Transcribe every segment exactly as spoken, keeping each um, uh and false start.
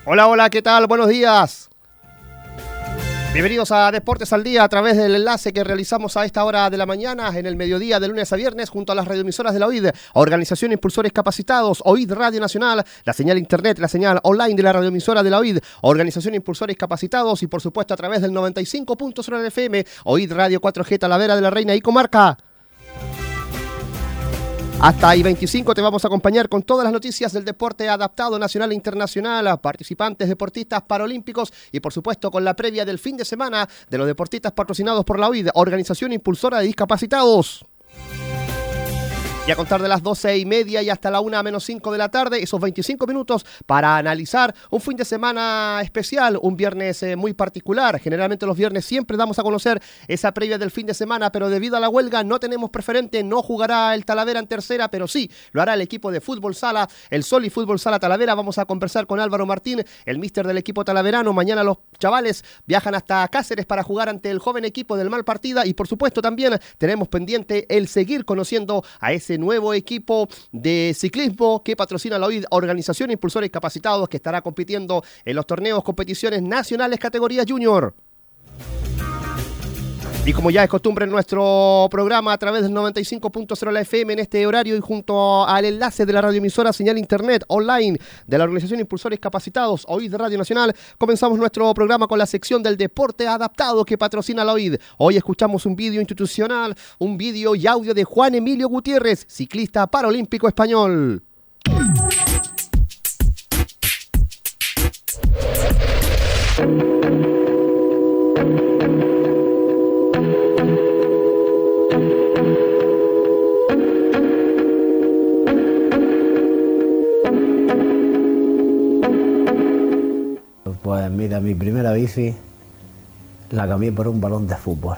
Hola, hola, ¿qué tal? Buenos días. Bienvenidos a Deportes al Día a través del enlace que realizamos a esta hora de la mañana, en el mediodía de lunes a viernes, junto a las radioemisoras de la O I D, Organización Impulsores Capacitados, O I D Radio Nacional, la señal internet, la señal online de la radioemisora de la O I D, Organización Impulsores Capacitados y por supuesto a través del noventa y cinco punto cero F M, O I D Radio cuatro G Talavera de la Reina y Comarca. Hasta I veinticinco te vamos a acompañar con todas las noticias del deporte adaptado nacional e internacional, participantes deportistas paralímpicos y por supuesto con la previa del fin de semana de los deportistas patrocinados por la O I D, Organización Impulsora de Discapacitados. Y a contar de las doce y media y hasta la una menos cinco de la tarde, esos veinticinco minutos para analizar un fin de semana especial, un viernes eh, muy particular. Generalmente los viernes siempre damos a conocer esa previa del fin de semana, pero debido a la huelga no tenemos preferente, no jugará el Talavera en tercera, pero sí lo hará el equipo de Fútbol Sala, el Sol y Fútbol Sala Talavera. Vamos a conversar con Álvaro Martín, el míster del equipo talaverano. Mañana los chavales viajan hasta Cáceres para jugar ante el joven equipo del Malpartida y por supuesto también tenemos pendiente el seguir conociendo a ese nuevo equipo de ciclismo que patrocina la O I D, Organización Impulsores Capacitados, que estará compitiendo en los torneos, competiciones nacionales categoría junior. Y como ya es costumbre en nuestro programa a través del noventa y cinco punto cero la F M en este horario y junto al enlace de la radioemisora señal internet online de la Organización Impulsores Capacitados, O I D Radio Nacional, comenzamos nuestro programa con la sección del deporte adaptado que patrocina la O I D. Hoy escuchamos un vídeo institucional, un vídeo y audio de Juan Emilio Gutiérrez, ciclista paralímpico español. Pues mira, mi primera bici la cambié por un balón de fútbol.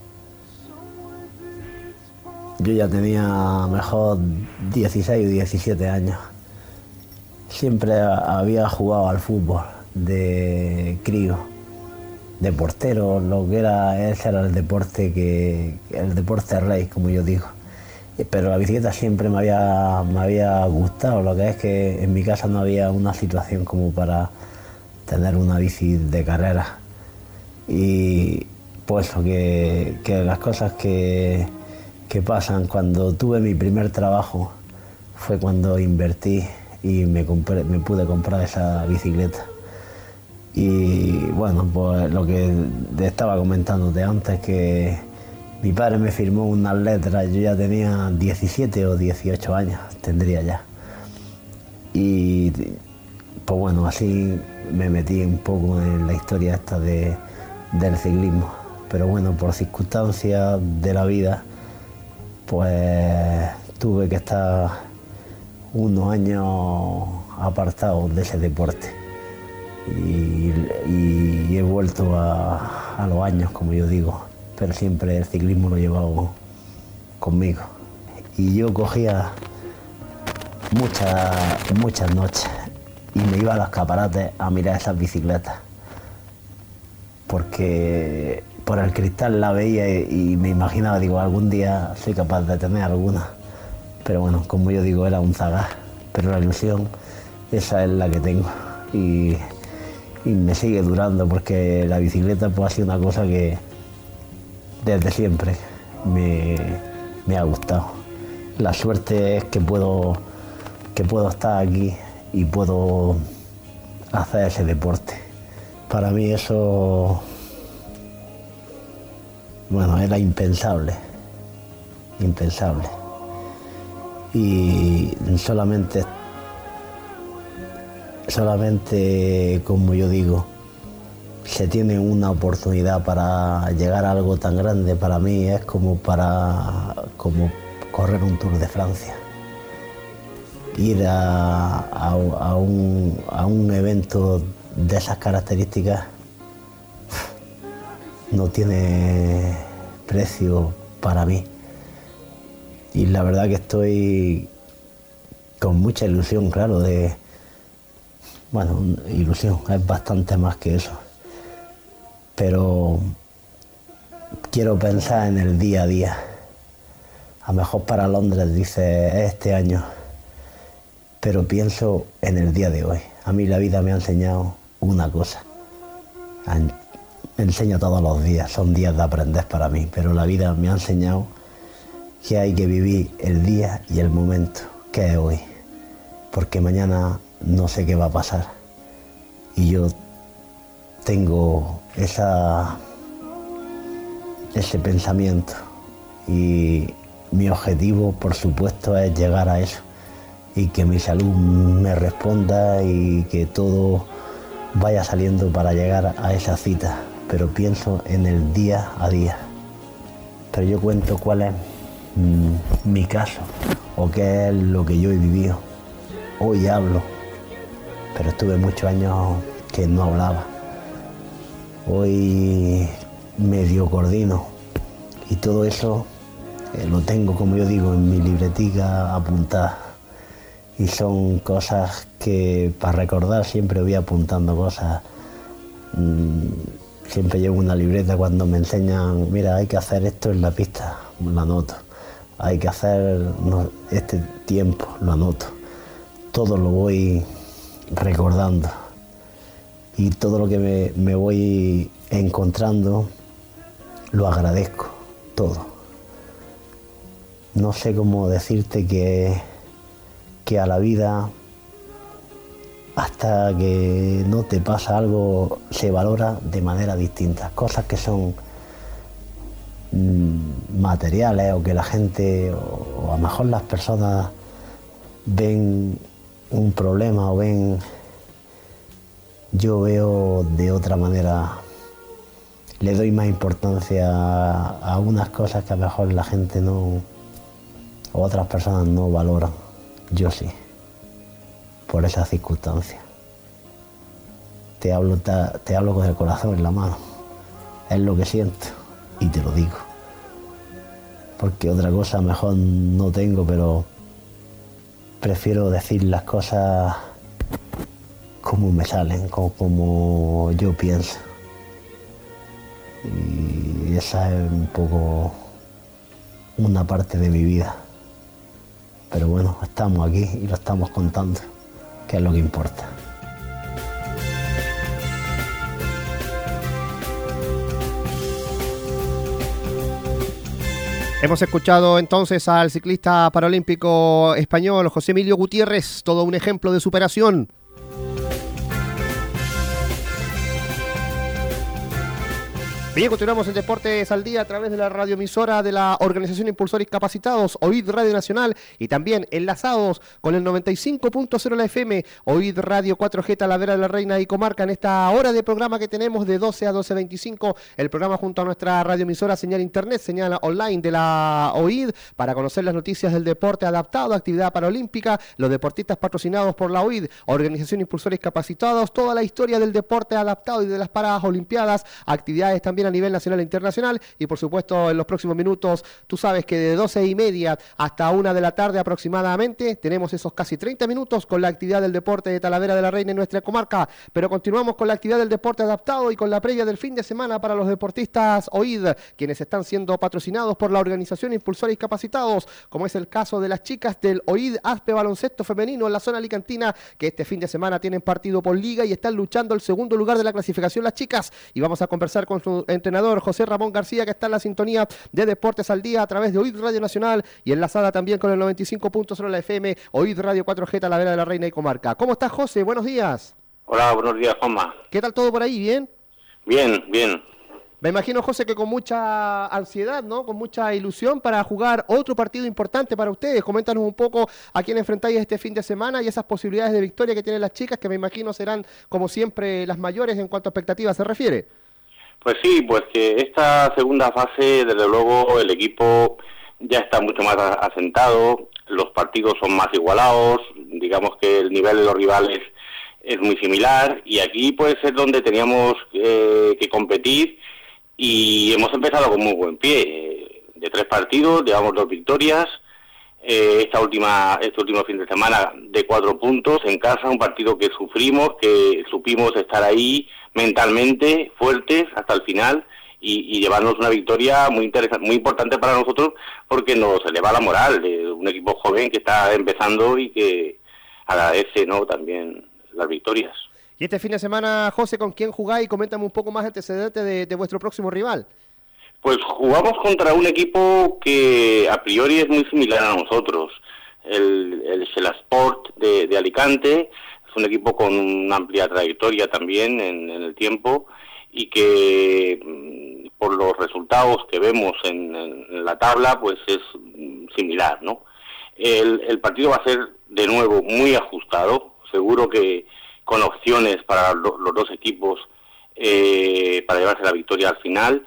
Yo ya tenía mejor dieciséis o diecisiete años. Siempre había jugado al fútbol de crío, de portero, lo que era, ese era el deporte que, el deporte rey, como yo digo. Pero la bicicleta siempre me había, me había gustado, lo que es que en mi casa no había una situación como para tener una bici de carrera. Y pues que, que las cosas que, que pasan, cuando tuve mi primer trabajo fue cuando invertí y me, compré, me pude comprar esa bicicleta. Y bueno, pues lo que te estaba comentándote antes, que mi padre me firmó unas letras, yo ya tenía diecisiete o dieciocho años, tendría ya. Y pues bueno, así me metí un poco en la historia esta de, del ciclismo. Pero bueno, por circunstancias de la vida, pues tuve que estar unos años apartado de ese deporte. Y, y he vuelto a, a los años, como yo digo, pero siempre el ciclismo lo he llevado conmigo. Y yo cogía muchas, muchas noches y me iba a los escaparates a mirar esas bicicletas, porque por el cristal la veía y, y me imaginaba, digo, algún día soy capaz de tener alguna. Pero bueno, como yo digo, era un zagaz, pero la ilusión, esa es la que tengo y, y me sigue durando, porque la bicicleta pues ha sido una cosa que desde siempre me, me ha gustado. La suerte es que puedo, que puedo estar aquí y puedo hacer ese deporte. Para mí eso, bueno, era impensable, impensable. Y solamente, solamente, como yo digo, se tiene una oportunidad para llegar a algo tan grande. Para mí es como para, como correr un Tour de Francia. Ir a, a, a, un, a un evento de esas características no tiene precio para mí. Y la verdad que estoy con mucha ilusión, claro, de... Bueno, ilusión, es bastante más que eso. Pero quiero pensar en el día a día. A lo mejor para Londres dice este año, pero pienso en el día de hoy. A mí la vida me ha enseñado una cosa. Me enseña todos los días, son días de aprender para mí, pero la vida me ha enseñado que hay que vivir el día y el momento, que es hoy, porque mañana no sé qué va a pasar. Y yo tengo esa, ese pensamiento y mi objetivo, por supuesto, es llegar a eso y que mi salud me responda y que todo vaya saliendo para llegar a esa cita, pero pienso en el día a día. Pero yo cuento cuál es mm, mi caso o qué es lo que yo he vivido. Hoy hablo, pero estuve muchos años que no hablaba. Hoy medio coordino y todo eso eh, lo tengo, como yo digo, en mi libretica apuntada. Y son cosas que para recordar siempre voy apuntando cosas. Mm, siempre llevo una libreta cuando me enseñan, mira, hay que hacer esto en la pista, lo anoto. Hay que hacer no, este tiempo, lo anoto. Todo lo voy recordando. Y todo lo que me, me voy encontrando, lo agradezco, todo. No sé cómo decirte que, que a la vida, hasta que no te pasa algo, se valora de manera distinta. Cosas que son mmm, materiales o que la gente, o, o a lo mejor las personas ven un problema o ven... Yo veo de otra manera, le doy más importancia a, a unas cosas que a lo mejor la gente no, o otras personas no valoran. Yo sí, por esas circunstancias. Te hablo, te, te hablo con el corazón en la mano, es lo que siento y te lo digo. Porque otra cosa mejor no tengo, pero prefiero decir las cosas como me salen, como, como yo pienso. Y esa es un poco una parte de mi vida. Pero bueno, estamos aquí y lo estamos contando, que es lo que importa. Hemos escuchado entonces al ciclista paralímpico español José Emilio Gutiérrez, todo un ejemplo de superación. Bien, continuamos en Deportes al Día a través de la radioemisora de la Organización Impulsores Capacitados, OID Radio Nacional, y también enlazados con el noventa y cinco punto cero la F M, OID Radio cuatro G Talavera de la Reina y Comarca, en esta hora de programa que tenemos de doce a doce veinticinco, el programa junto a nuestra radioemisora señal internet, señal online de la OID, para conocer las noticias del deporte adaptado, actividad paralímpica, los deportistas patrocinados por la OID, Organización Impulsores Capacitados, toda la historia del deporte adaptado y de las paradas olimpiadas, actividades también a nivel nacional e internacional, y por supuesto en los próximos minutos, tú sabes que de doce y media hasta una de la tarde aproximadamente, tenemos esos casi treinta minutos con la actividad del deporte de Talavera de la Reina en nuestra comarca, pero continuamos con la actividad del deporte adaptado y con la previa del fin de semana para los deportistas OID, quienes están siendo patrocinados por la Organización Impulsores Capacitados, como es el caso de las chicas del OID Aspe Baloncesto Femenino en la zona alicantina, que este fin de semana tienen partido por liga y están luchando el segundo lugar de la clasificación las chicas, y vamos a conversar con su entrenador José Ramón García, que está en la sintonía de Deportes al Día a través de OID Radio Nacional y enlazada también con el noventa y cinco punto cero la F M, OID Radio cuatro G Talavera de la Reina y Comarca. ¿Cómo estás, José? Buenos días. Hola, buenos días, Juanma. ¿Qué tal todo por ahí? ¿Bien? Bien, bien. Me imagino, José, que con mucha ansiedad, ¿no? Con mucha ilusión para jugar otro partido importante para ustedes. Coméntanos un poco a quién enfrentáis este fin de semana y esas posibilidades de victoria que tienen las chicas, que me imagino serán, como siempre, las mayores en cuanto a expectativas se refiere. Pues sí, pues que esta segunda fase, desde luego, el equipo ya está mucho más asentado, los partidos son más igualados, digamos que el nivel de los rivales es muy similar, y aquí pues es donde teníamos eh, que competir, y hemos empezado con muy buen pie. De tres partidos, llevamos dos victorias, eh, esta última este último fin de semana de cuatro puntos en casa, un partido que sufrimos, que supimos estar ahí mentalmente fuertes hasta el final y, y llevarnos una victoria muy interesante, muy importante para nosotros, porque nos eleva la moral de un equipo joven que está empezando y que agradece, ¿no?, también las victorias. Y este fin de semana, José, ¿con quién jugáis? Coméntame un poco más antecedentes de, de vuestro próximo rival. Pues jugamos contra un equipo que a priori es muy similar a nosotros, el, el Xelasport de, de Alicante. Es un equipo con una amplia trayectoria también en, en el tiempo y que por los resultados que vemos en, en la tabla pues es similar, ¿no? El, el partido va a ser de nuevo muy ajustado, seguro que con opciones para lo, los dos equipos eh, para llevarse la victoria al final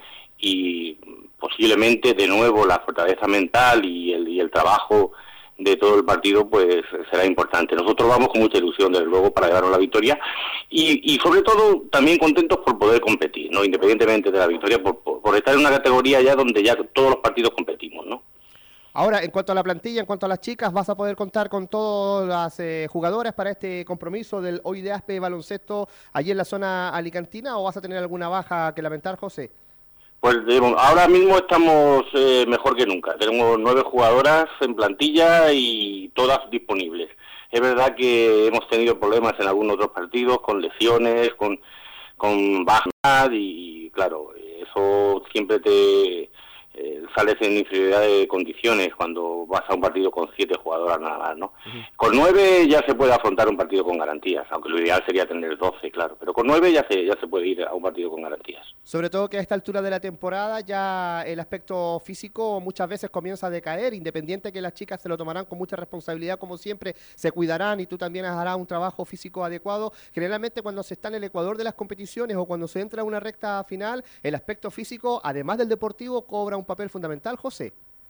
y posiblemente de nuevo la fortaleza mental y el, y el trabajo de todo el partido pues será importante. Nosotros vamos con mucha ilusión desde luego para llevarnos la victoria y, y sobre todo también contentos por poder competir, ¿no? Independientemente de la victoria, por, por, por estar en una categoría ya donde ya todos los partidos competimos, ¿no? Ahora, en cuanto a la plantilla, en cuanto a las chicas, ¿vas a poder contar con todas las eh, jugadoras para este compromiso del Hoy de Aspe baloncesto allí en la zona alicantina o vas a tener alguna baja que lamentar, José? Pues ahora mismo estamos eh, mejor que nunca. Tenemos nueve jugadoras en plantilla y todas disponibles. Es verdad que hemos tenido problemas en algunos otros partidos, con lesiones, con, con bajas y, claro, eso siempre te eh, sales en inferioridad de condiciones cuando vas a un partido con siete jugadoras nada más, ¿no? Uh-huh. Con nueve ya se puede afrontar un partido con garantías, aunque lo ideal sería tener doce, claro. Pero con nueve ya se, ya se puede ir a un partido con garantías. Sobre todo que a esta altura de la temporada ya el aspecto físico muchas veces comienza a decaer, independiente que las chicas se lo tomarán con mucha responsabilidad, como siempre, se cuidarán y tú también harás un trabajo físico adecuado. Generalmente cuando se está en el ecuador de las competiciones o cuando se entra a una recta final, el aspecto físico, además del deportivo, cobra un papel fundamental, José.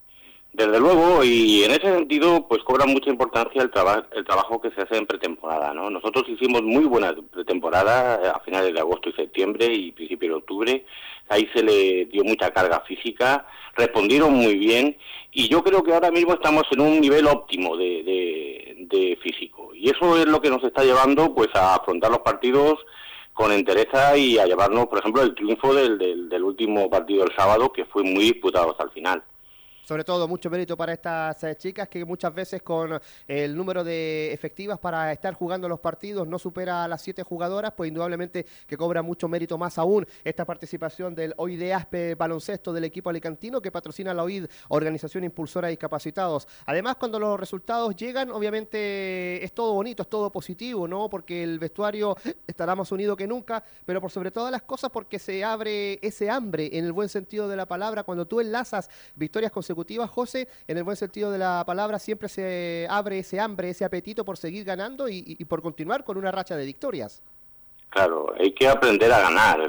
Desde luego, y en ese sentido, pues cobra mucha importancia el, traba- el trabajo que se hace en pretemporada, ¿no? Nosotros hicimos muy buena pretemporada a finales de agosto y septiembre y principios de octubre. Ahí se le dio mucha carga física, respondieron muy bien, y yo creo que ahora mismo estamos en un nivel óptimo de, de, de físico. Y eso es lo que nos está llevando pues a afrontar los partidos con entereza y a llevarnos, por ejemplo, el triunfo del, del, del último partido del sábado, que fue muy disputado hasta el final. Sobre todo, mucho mérito para estas eh, chicas que muchas veces con el número de efectivas para estar jugando los partidos no supera a las siete jugadoras, pues indudablemente que cobra mucho mérito más aún esta participación del O I D Aspe baloncesto del equipo alicantino que patrocina la O I D, Organización Impulsora de Discapacitados. Además, cuando los resultados llegan, obviamente es todo bonito, es todo positivo, ¿no? Porque el vestuario estará más unido que nunca, pero por sobre todas las cosas porque se abre ese hambre en el buen sentido de la palabra. Cuando tú enlazas victorias consecutivas, José, en el buen sentido de la palabra, siempre se abre ese hambre, ese apetito por seguir ganando y, y por continuar con una racha de victorias. Claro, hay que aprender a ganar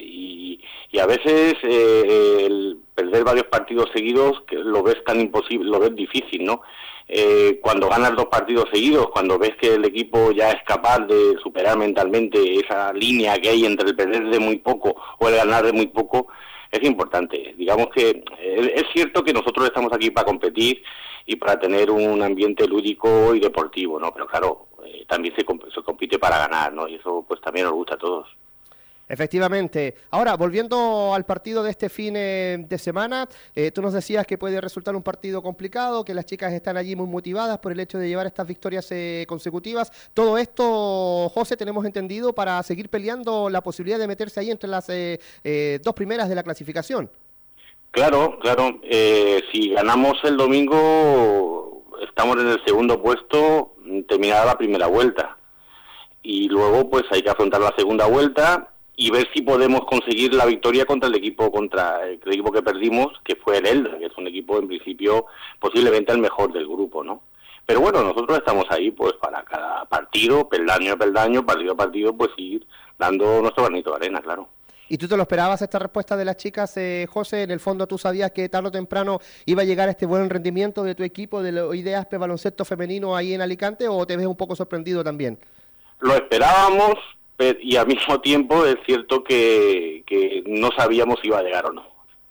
y, y a veces eh, el perder varios partidos seguidos que lo ves tan imposible, lo ves difícil, ¿no? Eh, cuando ganas dos partidos seguidos, cuando ves que el equipo ya es capaz de superar mentalmente esa línea que hay entre el perder de muy poco o el ganar de muy poco, es importante. Digamos que es cierto que nosotros estamos aquí para competir y para tener un ambiente lúdico y deportivo, ¿no? Pero claro, eh, también se, comp- se compite para ganar, ¿no? Y eso pues también nos gusta a todos. Efectivamente. Ahora, volviendo al partido de este fin eh, de semana, eh, tú nos decías que puede resultar un partido complicado, que las chicas están allí muy motivadas por el hecho de llevar estas victorias eh, consecutivas. Todo esto, José, tenemos entendido para seguir peleando la posibilidad de meterse ahí entre las eh, eh, dos primeras de la clasificación. Claro, claro. Eh, si ganamos el domingo, estamos en el segundo puesto, terminada la primera vuelta. Y luego, pues hay que afrontar la segunda vuelta y ver si podemos conseguir la victoria contra el equipo contra el equipo que perdimos, que fue el Elda, que es un equipo en principio posiblemente el mejor del grupo, ¿no? Pero bueno, nosotros estamos ahí pues para cada partido, peldaño a peldaño, partido a partido, pues ir dando nuestro granito de arena, claro. ¿Y tú te lo esperabas esta respuesta de las chicas, eh, José? En el fondo tú sabías que tarde o temprano iba a llegar este buen rendimiento de tu equipo del O I D Aspe baloncesto femenino ahí en Alicante, ¿o te ves un poco sorprendido también? Lo esperábamos, y al mismo tiempo es cierto que, que no sabíamos si iba a llegar o no,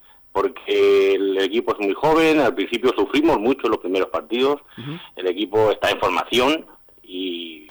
porque el equipo es muy joven, al principio sufrimos mucho en los primeros partidos, uh-huh. El equipo está en formación y,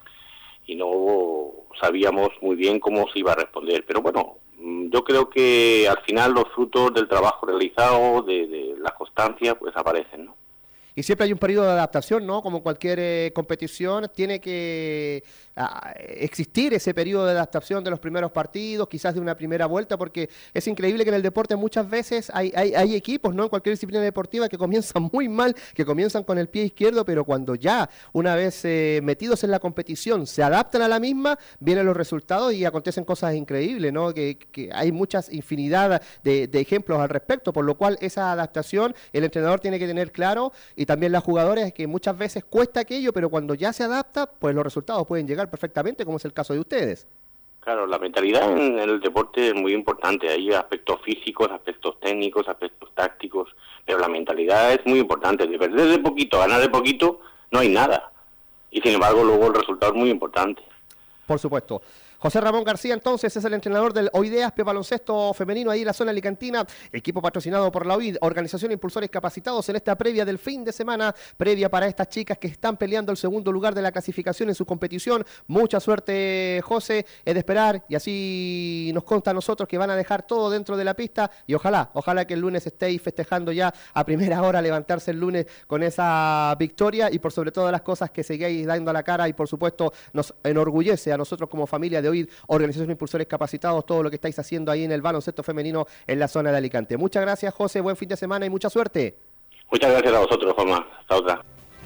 y no sabíamos muy bien cómo se iba a responder, pero bueno, yo creo que al final los frutos del trabajo realizado, de, de la constancia, pues aparecen, ¿no? Y siempre hay un periodo de adaptación, ¿no? Como cualquier eh, competición, tiene que a, existir ese periodo de adaptación de los primeros partidos, quizás de una primera vuelta, porque es increíble que en el deporte muchas veces hay, hay, hay equipos, ¿no? En cualquier disciplina deportiva que comienzan muy mal, que comienzan con el pie izquierdo, pero cuando ya, una vez eh, metidos en la competición, se adaptan a la misma, vienen los resultados y acontecen cosas increíbles, ¿no? Que, que hay muchas infinidad de, de ejemplos al respecto, por lo cual esa adaptación el entrenador tiene que tener claro, y también las jugadoras, que muchas veces cuesta aquello, pero cuando ya se adapta, pues los resultados pueden llegar perfectamente, como es el caso de ustedes. Claro, la mentalidad en el deporte es muy importante. Hay aspectos físicos, aspectos técnicos, aspectos tácticos, pero la mentalidad es muy importante. De perder de poquito, ganar de poquito, no hay nada. Y sin embargo, luego el resultado es muy importante. Por supuesto. José Ramón García, entonces, es el entrenador del OID Aspe Baloncesto Femenino ahí en la zona alicantina, equipo patrocinado por la O I D, Organización de Impulsores Capacitados, en esta previa del fin de semana, previa para estas chicas que están peleando el segundo lugar de la clasificación en su competición. Mucha suerte, José, es de esperar, y así nos consta a nosotros que van a dejar todo dentro de la pista, y ojalá, ojalá que el lunes estéis festejando ya a primera hora, levantarse el lunes con esa victoria, y por sobre todas las cosas que sigáis dando a la cara, y por supuesto nos enorgullece a nosotros como familia de O I D, Organización de Impulsores Capacitados, todo lo que estáis haciendo ahí en el baloncesto femenino en la zona de Alicante. Muchas gracias, José, buen fin de semana y mucha suerte. Muchas gracias a vosotros, Juanma. Hasta otra.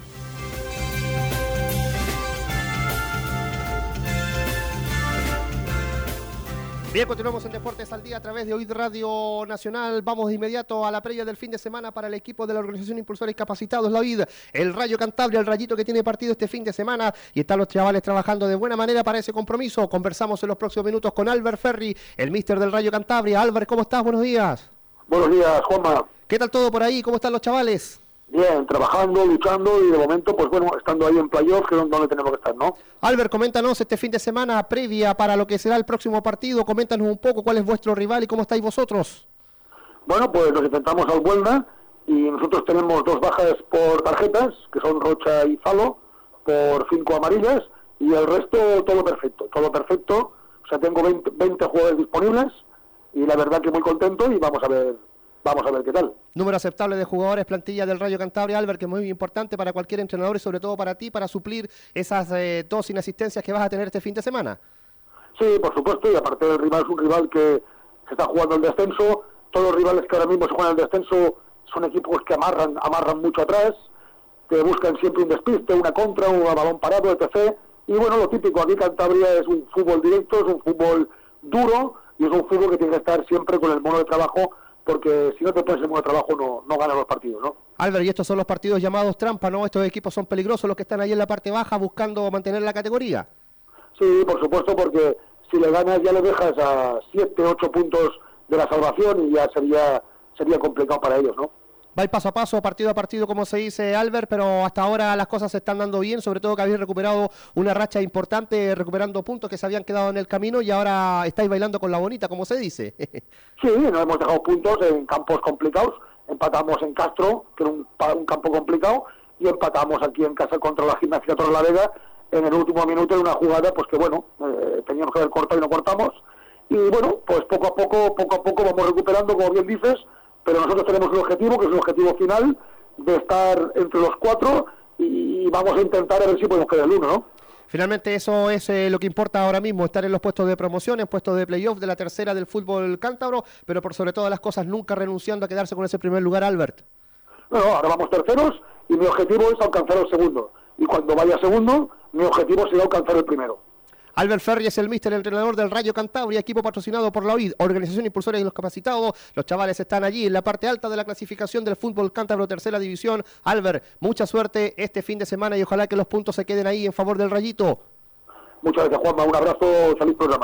Bien, continuamos en Deportes al Día a través de O I D Radio Nacional. Vamos de inmediato a la previa del fin de semana para el equipo de la Organización de Impulsores Capacitados, la O I D. El Rayo Cantabria, el Rayito que tiene partido este fin de semana, y están los chavales trabajando de buena manera para ese compromiso. Conversamos en los próximos minutos con Albert Ferri, el míster del Rayo Cantabria. Albert, ¿cómo estás? Buenos días. Buenos días, Juanma. ¿Qué tal todo por ahí? ¿Cómo están los chavales? Bien, trabajando, luchando y de momento, pues bueno, estando ahí en playoff, que es donde tenemos que estar, ¿no? Albert, coméntanos este fin de semana previa para lo que será el próximo partido. Coméntanos un poco cuál es vuestro rival y cómo estáis vosotros. Bueno, pues nos enfrentamos al Buelna y nosotros tenemos dos bajas por tarjetas, que son Rocha y Falo, por cinco amarillas, y el resto todo perfecto, todo perfecto. O sea, tengo veinte, veinte jugadores disponibles y la verdad que muy contento, y vamos a ver... Vamos a ver qué tal. Número aceptable de jugadores, plantilla del Rayo Cantabria, Albert, que es muy importante para cualquier entrenador y sobre todo para ti, para suplir esas eh, dos inasistencias que vas a tener este fin de semana. Sí, por supuesto, y aparte el rival es un rival que se está jugando el descenso. Todos los rivales que ahora mismo se juegan el descenso son equipos que amarran amarran mucho atrás, que buscan siempre un despiste, una contra, un balón parado, etcétera. Y bueno, lo típico, aquí Cantabria es un fútbol directo, es un fútbol duro, y es un fútbol que tiene que estar siempre con el mono de trabajo, porque si no te pones en buen trabajo no, no ganas los partidos, ¿no? Albert, y estos son los partidos llamados trampa, ¿no? Estos equipos son peligrosos, los que están ahí en la parte baja buscando mantener la categoría. Sí, por supuesto, porque si le ganas ya le dejas a siete, ocho puntos de la salvación y ya sería sería complicado para ellos, ¿no? Va paso a paso, partido a partido, como se dice, Albert, pero hasta ahora las cosas se están dando bien, sobre todo que habéis recuperado una racha importante, recuperando puntos que se habían quedado en el camino y ahora estáis bailando con la bonita, como se dice. Sí, nos hemos dejado puntos en campos complicados, empatamos en Castro, que era un, un campo complicado, y empatamos aquí en casa contra la Gimnasia Torrelavega en el último minuto de una jugada, pues que bueno, eh, teníamos que haber cortado y no cortamos, y bueno, pues poco a poco, poco a poco vamos recuperando, como bien dices, pero nosotros tenemos un objetivo, que es el objetivo final, de estar entre los cuatro, y vamos a intentar a ver si podemos quedar el uno, ¿no? Finalmente eso es eh, lo que importa ahora mismo, estar en los puestos de promoción, en puestos de playoff de la tercera del fútbol cántabro, pero por sobre todas las cosas nunca renunciando a quedarse con ese primer lugar, Albert. Bueno, ahora vamos terceros y mi objetivo es alcanzar el segundo. Y cuando vaya segundo, mi objetivo será alcanzar el primero. Albert Ferri es el míster, el entrenador del Rayo Cantabria, equipo patrocinado por la O I D, Organización de Impulsores y los Capacitados. Los chavales están allí en la parte alta de la clasificación del fútbol cántabro, tercera división. Albert, mucha suerte este fin de semana y ojalá que los puntos se queden ahí en favor del Rayito. Muchas gracias, Juanma. Un abrazo, feliz programa.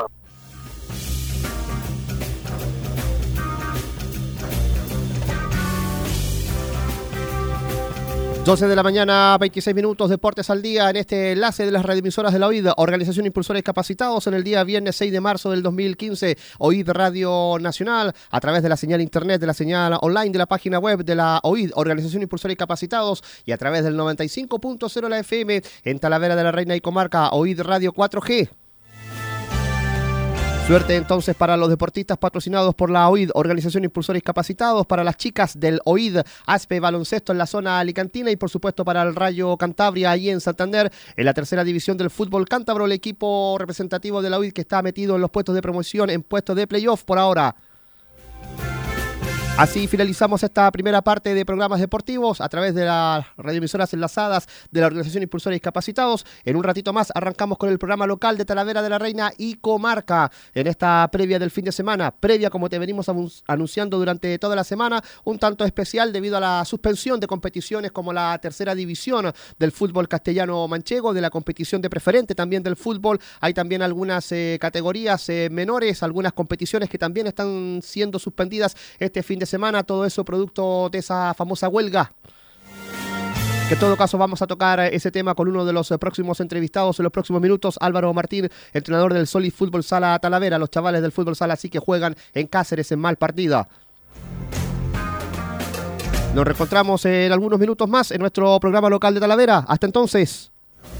doce de la mañana, veintiséis minutos, Deportes al Día, en este enlace de las radioemisoras de la O I D, Organización de Impulsores Capacitados, en el día viernes seis de marzo del dos mil quince, O I D Radio Nacional, a través de la señal internet, de la señal online, de la página web de la O I D, Organización de Impulsores Capacitados, y a través del noventa y cinco punto cero la F M, en Talavera de la Reina y Comarca, O I D Radio cuatro G. Suerte entonces para los deportistas patrocinados por la O I D, Organización Impulsores Capacitados, para las chicas del O I D, Aspe Baloncesto en la zona alicantina y por supuesto para el Rayo Cantabria ahí en Santander, en la tercera división del fútbol cántabro, el equipo representativo de la O I D que está metido en los puestos de promoción, en puestos de playoff por ahora. Así finalizamos esta primera parte de programas deportivos a través de las radioemisoras enlazadas de la Organización Impulsores Capacitados. En un ratito más arrancamos con el programa local de Talavera de la Reina y Comarca en esta previa del fin de semana. Previa, como te venimos anunciando durante toda la semana, un tanto especial debido a la suspensión de competiciones como la tercera división del fútbol castellano manchego, de la competición de preferente también del fútbol. Hay también algunas eh, categorías eh, menores, algunas competiciones que también están siendo suspendidas este fin de semana, todo eso producto de esa famosa huelga. Que en todo caso vamos a tocar ese tema con uno de los próximos entrevistados en los próximos minutos, Álvaro Martín, entrenador del Solid Fútbol Sala Talavera. Los chavales del Fútbol Sala sí que juegan en Cáceres en mal partida. Nos reencontramos en algunos minutos más en nuestro programa local de Talavera. Hasta entonces.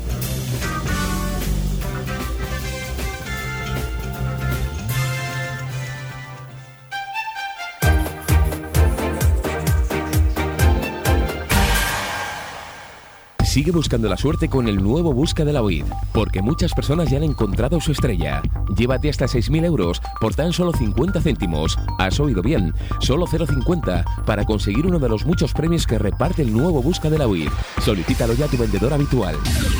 Sigue buscando la suerte con el nuevo Busca de la O I D, porque muchas personas ya han encontrado su estrella. Llévate hasta seis mil euros por tan solo cincuenta céntimos. Has oído bien, solo cero coma cincuenta para conseguir uno de los muchos premios que reparte el nuevo Busca de la O I D. Solicítalo ya a tu vendedor habitual.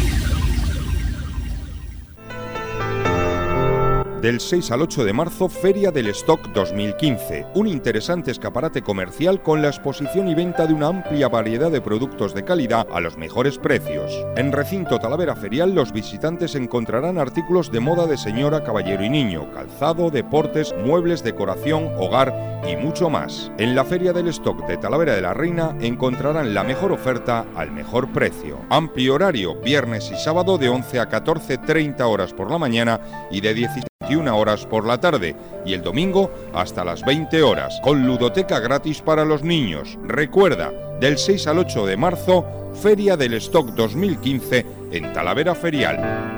Del seis al ocho de marzo, Feria del Stock dos mil quince, un interesante escaparate comercial con la exposición y venta de una amplia variedad de productos de calidad a los mejores precios. En Recinto Talavera Ferial, los visitantes encontrarán artículos de moda de señora, caballero y niño, calzado, deportes, muebles, decoración, hogar y mucho más. En la Feria del Stock de Talavera de la Reina encontrarán la mejor oferta al mejor precio. Amplio horario, viernes y sábado de once a catorce treinta horas por la mañana y de diecisiete a veintiuna horas por la tarde, y el domingo hasta las veinte horas, con ludoteca gratis para los niños. Recuerda, del seis al ocho de marzo, Feria del Stock dos mil quince en Talavera Ferial.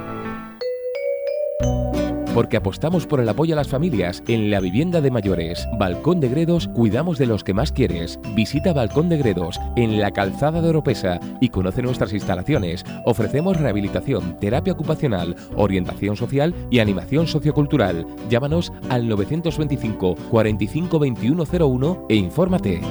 Porque apostamos por el apoyo a las familias en la vivienda de mayores. Balcón de Gredos, cuidamos de los que más quieres. Visita Balcón de Gredos en la Calzada de Oropesa y conoce nuestras instalaciones. Ofrecemos rehabilitación, terapia ocupacional, orientación social y animación sociocultural. Llámanos al novecientos veinticinco, cuarenta y cinco, veintiuno cero uno e infórmate.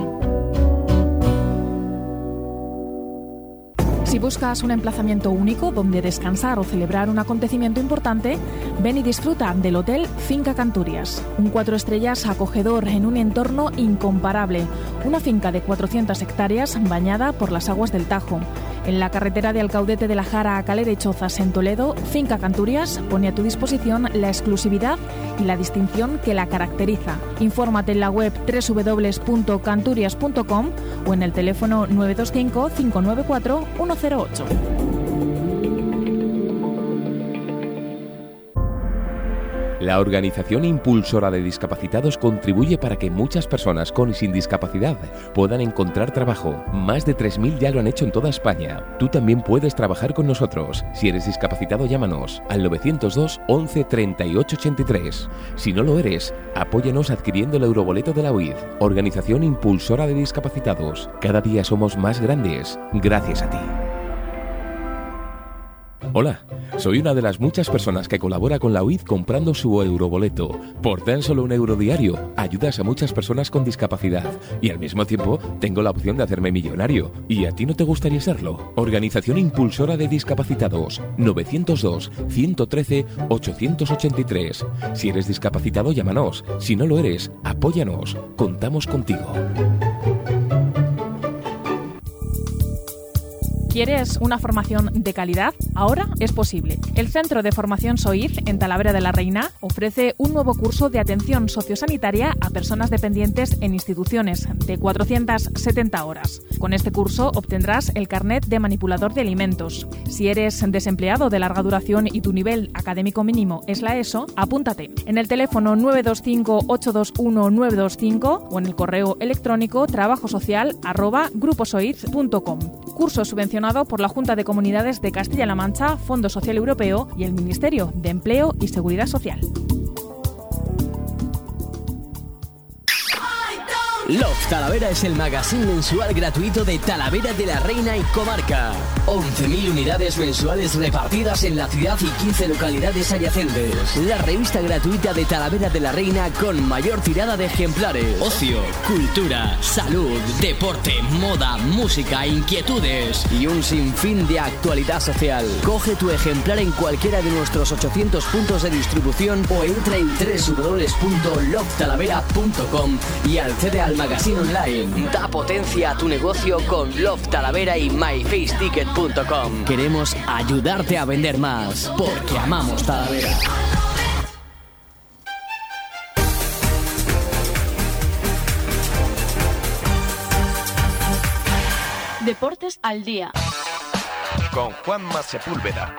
Si buscas un emplazamiento único donde descansar o celebrar un acontecimiento importante, ven y disfruta del Hotel Finca Canturias. Un cuatro estrellas acogedor en un entorno incomparable. Una finca de cuatrocientas hectáreas bañada por las aguas del Tajo. En la carretera de Alcaudete de la Jara a Calera y Chozas en Toledo, Finca Canturias pone a tu disposición la exclusividad y la distinción que la caracteriza. Infórmate en la web doble u doble u doble u punto canturias punto com o en el teléfono nueve dos cinco, cinco nueve cuatro, uno cero ocho. La Organización Impulsora de Discapacitados contribuye para que muchas personas con y sin discapacidad puedan encontrar trabajo. Más de tres mil ya lo han hecho en toda España. Tú también puedes trabajar con nosotros. Si eres discapacitado, llámanos al novecientos dos, once, treinta y ocho ochenta y tres. Si no lo eres, apóyanos adquiriendo el euroboleto de la O I D. Organización Impulsora de Discapacitados. Cada día somos más grandes gracias a ti. Hola, soy una de las muchas personas que colabora con la O I D comprando su euroboleto. Por tan solo un euro diario, ayudas a muchas personas con discapacidad y al mismo tiempo tengo la opción de hacerme millonario. ¿Y a ti no te gustaría serlo? Organización Impulsora de Discapacitados, novecientos dos, ciento trece, ochocientos ochenta y tres. Si eres discapacitado, llámanos. Si no lo eres, apóyanos. Contamos contigo. ¿Quieres una formación de calidad? Ahora es posible. El Centro de Formación S O I D en Talavera de la Reina ofrece un nuevo curso de atención sociosanitaria a personas dependientes en instituciones de cuatrocientas setenta horas. Con este curso obtendrás el carnet de manipulador de alimentos. Si eres desempleado de larga duración y tu nivel académico mínimo es la ESO, apúntate en el teléfono nueve dos cinco, ocho dos uno, nueve dos cinco o en el correo electrónico trabajosocial arroba gruposoid punto com. Curso subvencionado por la Junta de Comunidades de Castilla-La Mancha, Fondo Social Europeo y el Ministerio de Empleo y Seguridad Social. Love Talavera es el magazine mensual gratuito de Talavera de la Reina y comarca. once mil unidades mensuales repartidas en la ciudad y quince localidades adyacentes. La revista gratuita de Talavera de la Reina con mayor tirada de ejemplares. Ocio, cultura, salud, deporte, moda, música, inquietudes y un sinfín de actualidad social. Coge tu ejemplar en cualquiera de nuestros ochocientos puntos de distribución o entra en doble u doble u doble u punto love talavera punto com y accede al magazine online. Da potencia a tu negocio con Love Talavera y my face ticket punto com. Queremos ayudarte a vender más porque amamos Talavera. Deportes al día. Con Juanma Sepúlveda.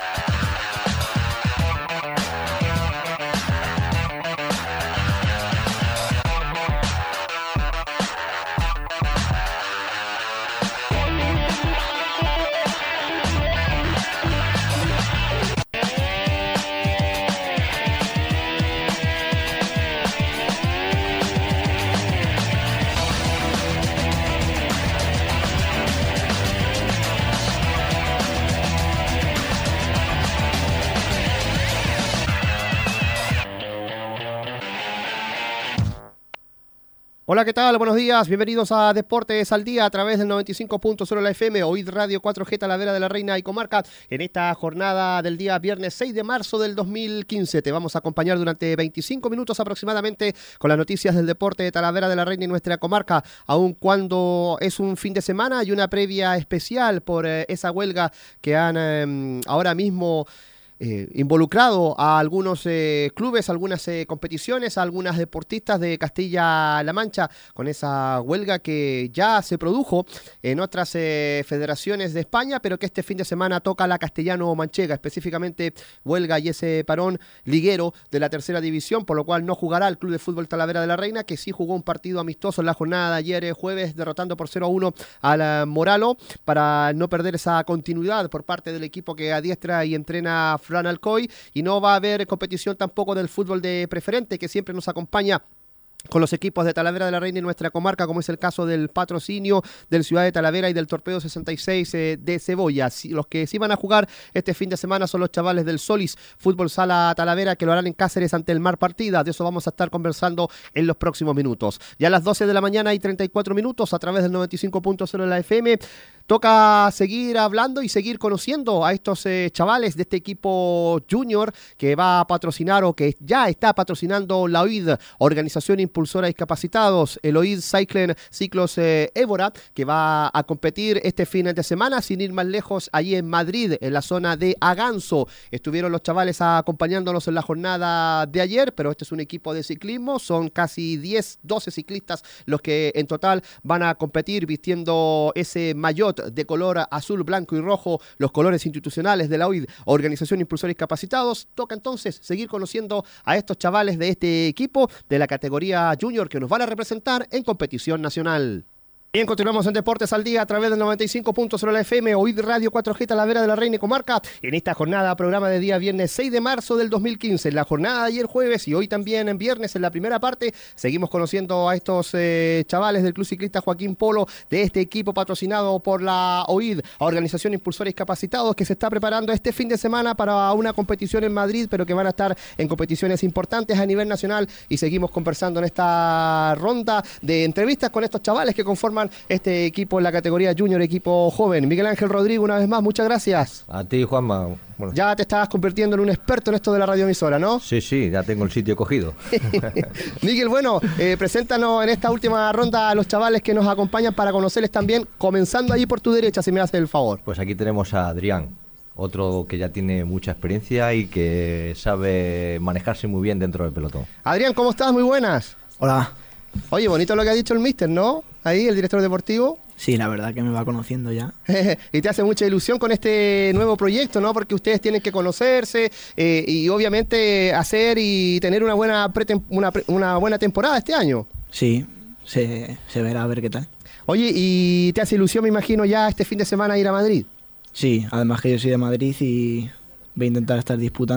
Hola, ¿qué tal? Buenos días, bienvenidos a Deportes al Día a través del noventa y cinco punto cero la F M, Oíd Radio cuatro G Talavera de la Reina y comarca, en esta jornada del día viernes seis de marzo del dos mil quince. Te vamos a acompañar durante veinticinco minutos aproximadamente con las noticias del deporte de Talavera de la Reina y nuestra comarca, aun cuando es un fin de semana y una previa especial por eh, esa huelga que han eh, ahora mismo Eh, involucrado a algunos eh, clubes, algunas eh, competiciones, a algunas deportistas de Castilla-La Mancha, con esa huelga que ya se produjo en otras eh, federaciones de España, pero que este fin de semana toca la castellano-manchega, específicamente huelga y ese parón liguero de la tercera división, por lo cual no jugará el Club de Fútbol Talavera de la Reina, que sí jugó un partido amistoso en la jornada de ayer eh, jueves, derrotando por cero a uno al Moralo, para no perder esa continuidad por parte del equipo que adiestra y entrena Fran Alcoy, y no va a haber competición tampoco del fútbol de preferente, que siempre nos acompaña con los equipos de Talavera de la Reina y nuestra comarca, como es el caso del Patrocinio, del Ciudad de Talavera y del Torpedo sesenta y seis eh, de Cebolla. Si, los que sí van a jugar este fin de semana son los chavales del Solis Fútbol Sala Talavera, que lo harán en Cáceres ante el Mar Partida. De eso vamos a estar conversando en los próximos minutos. Ya a las doce de la mañana y treinta y cuatro minutos a través del noventa y cinco punto cero de la F M. Toca seguir hablando y seguir conociendo a estos eh, chavales de este equipo junior que va a patrocinar o que ya está patrocinando la O I D, Organización Impulsora de Discapacitados, el O I D Cycling Ciclos eh, Évora, que va a competir este fin de semana, sin ir más lejos, allí en Madrid, en la zona de Aganzo. Estuvieron los chavales acompañándonos en la jornada de ayer, pero este es un equipo de ciclismo, son casi diez, doce ciclistas los que en total van a competir vistiendo ese maillot de color azul, blanco y rojo, los colores institucionales de la O I D, Organización Impulsora de Discapacitados. Toca entonces seguir conociendo a estos chavales de este equipo de la categoría junior que nos van a representar en competición nacional. Bien, continuamos en Deportes al Día a través del noventa y cinco punto cero la F M, Oíd Radio cuatro G Talavera de la Reina y comarca, en esta jornada, programa de día viernes seis de marzo del dos mil quince. En la jornada de ayer jueves y hoy también en viernes, en la primera parte, seguimos conociendo a estos eh, chavales del Club Ciclista Joaquín Polo, de este equipo patrocinado por la O I D, Organización Impulsora de Discapacitados, que se está preparando este fin de semana para una competición en Madrid, pero que van a estar en competiciones importantes a nivel nacional, y seguimos conversando en esta ronda de entrevistas con estos chavales que conforman este equipo en la categoría junior, equipo joven. Miguel Ángel Rodrigo, una vez más, muchas gracias. A ti, Juanma. Bueno. Ya te estabas convirtiendo en un experto en esto de la radioemisora, ¿no? Sí, sí, ya tengo el sitio cogido. Miguel, bueno, eh, preséntanos en esta última ronda a los chavales que nos acompañan para conocerles también, comenzando ahí por tu derecha, si me haces el favor. Pues aquí tenemos a Adrián, otro que ya tiene mucha experiencia y que sabe manejarse muy bien dentro del pelotón. Adrián, ¿cómo estás? Muy buenas. Hola. Oye, bonito lo que ha dicho el míster, ¿no? Ahí, el director deportivo. Sí, la verdad que me va conociendo ya. Y te hace mucha ilusión con este nuevo proyecto, ¿no? Porque ustedes tienen que conocerse eh, y obviamente hacer y tener una buena pretem- una, pre- una buena temporada este año. Sí, se, se verá a ver qué tal. Oye, ¿y te hace ilusión, me imagino, ya este fin de semana ir a Madrid? Sí, además que yo soy de Madrid y voy a intentar estar disputando.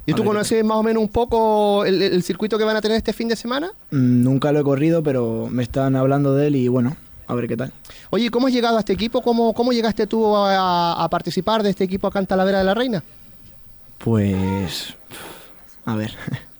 ¿Y tú conoces más o menos un poco el, el circuito que van a tener este fin de semana? Mm, nunca lo he corrido, pero me están hablando de él y bueno, a ver qué tal. Oye, ¿cómo has llegado a este equipo? ¿Cómo, cómo llegaste tú a, a participar de este equipo acá en Talavera de la Reina? Pues... a ver...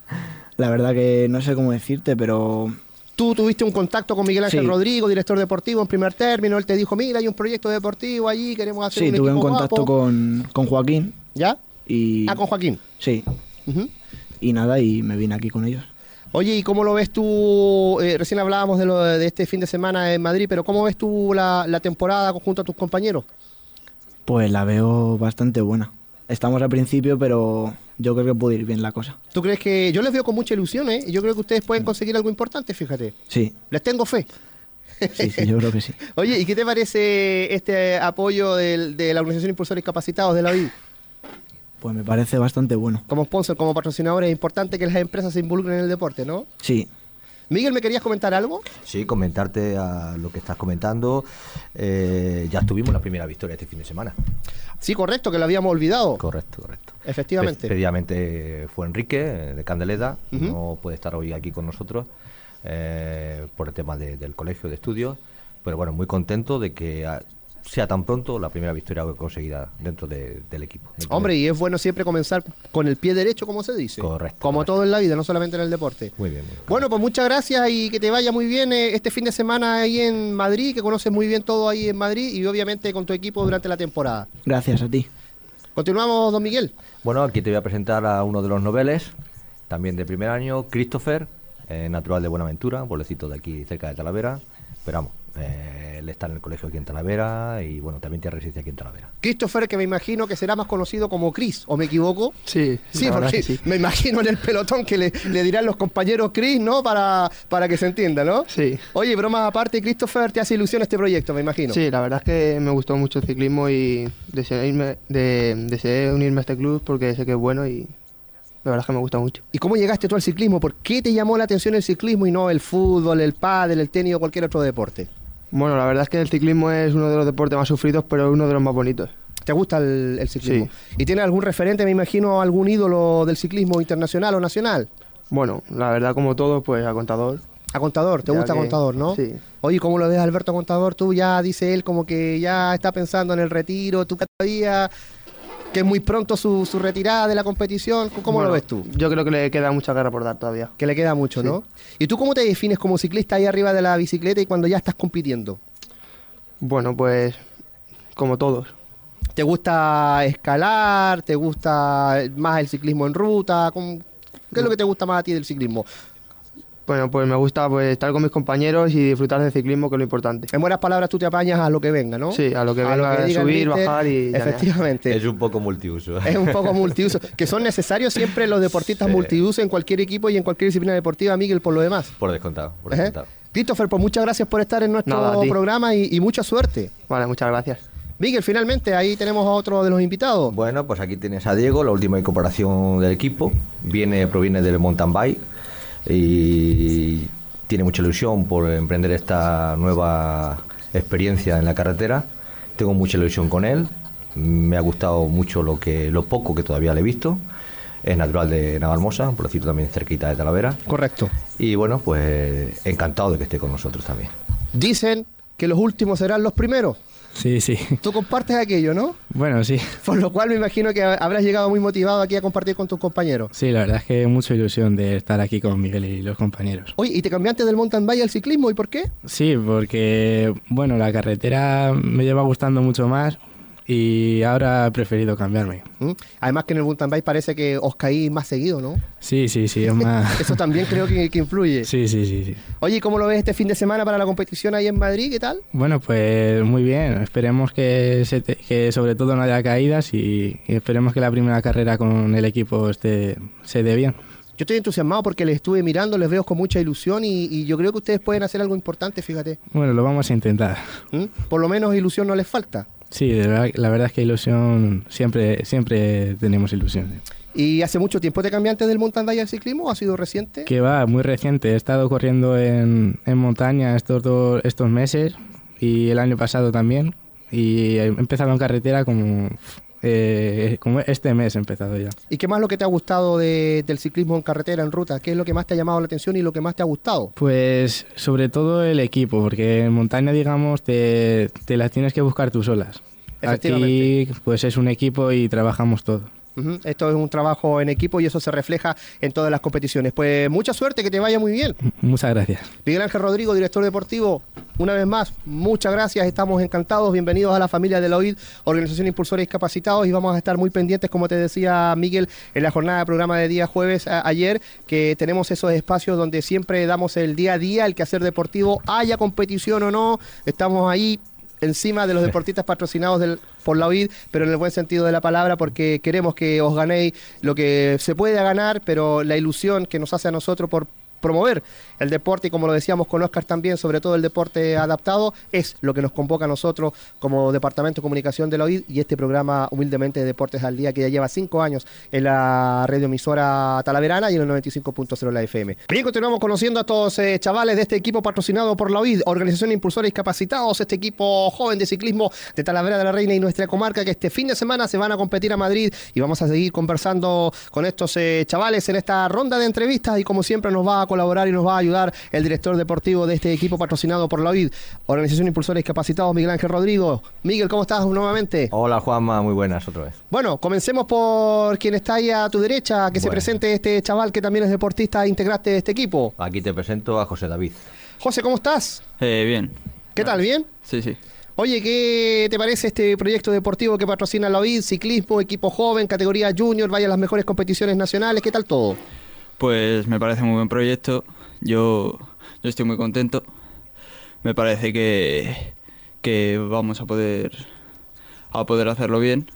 La verdad que no sé cómo decirte, pero... Tú tuviste un contacto con Miguel Ángel Sí. Rodrigo, director deportivo en primer término. Él te dijo, mira, hay un proyecto deportivo allí, queremos hacer Sí, un tuve equipo un contacto guapo. con, con Joaquín. ¿Ya? Y... Ah, con Joaquín. Sí. Uh-huh. Y nada, y me vine aquí con ellos. Oye, ¿y cómo lo ves tú? Eh, recién hablábamos de, lo, de este fin de semana en Madrid, pero ¿cómo ves tú la, la temporada junto a tus compañeros? Pues la veo bastante buena. Estamos al principio, pero yo creo que puede ir bien la cosa. ¿Tú crees que...? Yo les veo con mucha ilusión, ¿eh? Yo creo que ustedes pueden conseguir algo importante, fíjate. Sí. Les tengo fe. Sí, sí, yo creo que sí. Oye, ¿y qué te parece este apoyo del, de la Organización Impulsores Capacitados de la O I? Pues me parece bastante bueno. Como sponsor, como patrocinador, es importante que las empresas se involucren en el deporte, ¿no? Sí. Miguel, ¿me querías comentar algo? Sí, comentarte a lo que estás comentando. Eh, ya tuvimos la primera victoria este fin de semana. Sí, correcto, que lo habíamos olvidado. Correcto, correcto. Efectivamente. Pe- Previamente fue Enrique, de Candeleda. Ujú. No puede estar hoy aquí con nosotros eh, por el tema de- del colegio de estudios. Pero bueno, muy contento de que ah, sea tan pronto la primera victoria conseguida dentro de- del equipo. del Hombre, y es bueno siempre comenzar con el pie derecho, como se dice. Correcto, Como correcto. todo en la vida, no solamente en el deporte. Muy bien, muy bien. Bueno, pues muchas gracias y que te vaya muy bien eh, este fin de semana ahí en Madrid, que conoces muy bien todo ahí en Madrid y obviamente con tu equipo durante la temporada. Gracias a ti. Continuamos, don Miguel. Bueno, aquí te voy a presentar a uno de los noveles, también de primer año, Christopher, eh, natural de Buenaventura, pueblecito de aquí cerca de Talavera. Pero vamos, eh, él está en el colegio aquí en Talavera y bueno, también tiene residencia aquí en Talavera. Christopher, que me imagino que será más conocido como Chris, ¿o me equivoco? Sí, Sí, la verdad porque que sí. me imagino en el pelotón que le, le dirán los compañeros Chris, ¿no? Para, para que se entienda, ¿no? Sí. Oye, bromas aparte, Christopher, te hace ilusión este proyecto, me imagino. Sí, la verdad es que me gustó mucho el ciclismo y deseé, irme, de, deseé unirme a este club porque sé que es bueno y la verdad es que me gusta mucho. ¿Y cómo llegaste tú al ciclismo? ¿Por qué te llamó la atención el ciclismo y no el fútbol, el pádel, el tenis o cualquier otro deporte? Bueno, la verdad es que el ciclismo es uno de los deportes más sufridos, pero uno de los más bonitos. ¿Te gusta el, el ciclismo? ¿Y tienes algún referente, me imagino, algún ídolo del ciclismo internacional o nacional? Bueno, la verdad como todo, pues a Contador. A Contador, ¿te Ya gusta que- Contador, no? Sí. Oye, ¿cómo lo ves, Alberto Contador? Tú ya, dice él, como que ya está pensando en el retiro, tú todavía, que es muy pronto su, su retirada de la competición. ¿Cómo Bueno, lo ves tú? Yo creo que le queda mucha guerra por dar todavía. Que le queda mucho, Sí. ¿no? ¿Y tú cómo te defines como ciclista ahí arriba de la bicicleta y cuando ya estás compitiendo? Bueno, pues como todos. ¿Te gusta escalar? ¿Te gusta más el ciclismo en ruta? ¿Cómo- ¿Qué es lo que te gusta más a ti del ciclismo? Bueno, pues me gusta pues estar con mis compañeros y disfrutar del ciclismo, que es lo importante. En buenas palabras, tú te apañas a lo que venga, ¿no? Sí, a lo que venga, diga el subir, míster, bajar y ya, ya. Efectivamente. Es un poco multiuso. Es un poco multiuso. Que son necesarios siempre los deportistas Sí. multiuso en cualquier equipo y en cualquier disciplina deportiva, Miguel, por lo demás. Por descontado, por Ajá. descontado. Christopher, pues muchas gracias por estar en nuestro Nada, a ti. programa y, y mucha suerte. Vale, muchas gracias. Miguel, finalmente, ahí tenemos a otro de los invitados. Bueno, pues aquí tienes a Diego, la última incorporación del equipo. Viene, proviene del mountain bike y tiene mucha ilusión por emprender esta nueva experiencia en la carretera. Tengo mucha ilusión con él. Me ha gustado mucho lo que, lo poco que todavía le he visto. Es natural de Navalmosa, por decirlo también cerquita de Talavera. Correcto. Y bueno, pues encantado de que esté con nosotros también. Dicen que los últimos serán los primeros. Sí, sí. Tú compartes aquello, ¿no? Bueno, sí. Por lo cual me imagino que habrás llegado muy motivado aquí a compartir con tus compañeros. Sí, la verdad es que mucha ilusión de estar aquí con Miguel y los compañeros. Oye, ¿y te cambiaste del mountain bike al ciclismo? ¿Y por qué? Sí, porque, bueno, la carretera me lleva gustando mucho más y ahora he preferido cambiarme. ¿Mm? Además que en el mountain bike parece que os caí más seguido, ¿no? Sí, sí, sí, es más... Eso también creo que, que influye. Sí, sí, sí, sí. Oye, ¿y cómo lo ves este fin de semana para la competición ahí en Madrid? ¿Qué tal? Bueno, pues muy bien. Esperemos que, se te- que sobre todo no haya caídas y, y esperemos que la primera carrera con el equipo esté, se dé bien. Yo estoy entusiasmado porque les estuve mirando, les veo con mucha ilusión y, y yo creo que ustedes pueden hacer algo importante, fíjate. Bueno, lo vamos a intentar. ¿Mm? Por lo menos ilusión no les falta. Sí, de verdad, la verdad es que ilusión, siempre, siempre tenemos ilusión. ¿Y hace mucho tiempo te cambiaste del mountain bike al ciclismo o ha sido reciente? Que va, muy reciente. He estado corriendo en, en montaña estos, do- estos meses y el año pasado también. Y he empezado en carretera como eh, como este mes he empezado ya. ¿Y qué más lo que te ha gustado de, del ciclismo en carretera, en ruta? ¿Qué es lo que más te ha llamado la atención y lo que más te ha gustado? Pues sobre todo el equipo, porque en montaña, digamos, te, te las tienes que buscar tú solas. Aquí pues es un equipo y trabajamos todos. Uh-huh. Esto es un trabajo en equipo y eso se refleja en todas las competiciones. Pues mucha suerte, que te vaya muy bien. Muchas gracias. Miguel Ángel Rodrigo, director deportivo, una vez más, muchas gracias, estamos encantados, bienvenidos a la familia de la O I D, Organización Impulsora de Discapacitados, y vamos a estar muy pendientes, como te decía Miguel, en la jornada de programa de día jueves a, ayer, que tenemos esos espacios donde siempre damos el día a día, el quehacer deportivo, haya competición o no, estamos ahí encima de los deportistas patrocinados del, por la O I D, pero en el buen sentido de la palabra, porque queremos que os ganéis lo que se puede ganar, pero la ilusión que nos hace a nosotros por promover el deporte, y como lo decíamos con Óscar también, sobre todo el deporte adaptado, es lo que nos convoca a nosotros como Departamento de Comunicación de la O I D y este programa humildemente de Deportes al Día, que ya lleva cinco años en la radioemisora talaverana y en el noventa y cinco punto cero la F M. Bien, continuamos conociendo a estos eh, chavales de este equipo patrocinado por la O I D, Organización Impulsora de Discapacitados, este equipo joven de ciclismo de Talavera de la Reina y nuestra comarca, que este fin de semana se van a competir a Madrid, y vamos a seguir conversando con estos eh, chavales en esta ronda de entrevistas, y como siempre nos va a colaborar y nos va a ayudar el director deportivo de este equipo patrocinado por la O I D, Organización Impulsora de Discapacitados, Miguel Ángel Rodrigo. Miguel, ¿cómo estás nuevamente? Hola Juanma, muy buenas otra vez. Bueno, comencemos por quien está ahí a tu derecha, que bueno. se presente este chaval que también es deportista integrante de este equipo. Aquí te presento a José David. José, ¿cómo estás? Eh, bien. ¿Qué tal, bien? Sí, sí. Oye, ¿qué te parece este proyecto deportivo que patrocina la O I D? Ciclismo, equipo joven, categoría junior, vaya a las mejores competiciones nacionales, ¿qué tal todo? Pues me parece muy buen proyecto, yo, yo estoy muy contento, me parece que, que vamos a poder, a poder hacerlo bien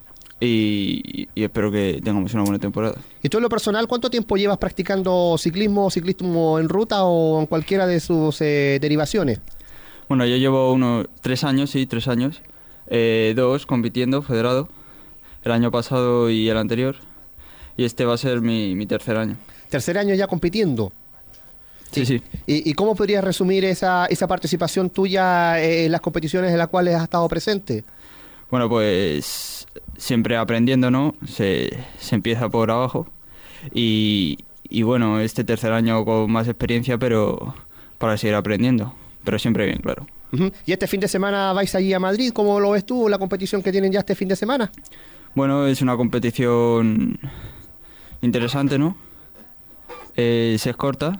y, y espero que tengamos una buena temporada. ¿Y tú en lo personal cuánto tiempo llevas practicando ciclismo, ciclismo en ruta o en cualquiera de sus eh, derivaciones? Bueno, yo llevo unos tres años, sí, tres años, eh, dos compitiendo, federado, el año pasado y el anterior, y este va a ser mi, mi tercer año. Tercer año ya compitiendo. Sí, sí. ¿Y, y cómo podrías resumir esa, esa participación tuya en las competiciones en las cuales has estado presente? Bueno, pues siempre aprendiendo, ¿no? Se, se empieza por abajo. Y, y bueno, este tercer año con más experiencia, pero para seguir aprendiendo. Pero siempre bien, claro. Uh-huh. ¿Y este fin de semana vais allí a Madrid? ¿Cómo lo ves tú, la competición que tienen ya este fin de semana? Bueno, es una competición interesante, ¿no? Eh, se es corta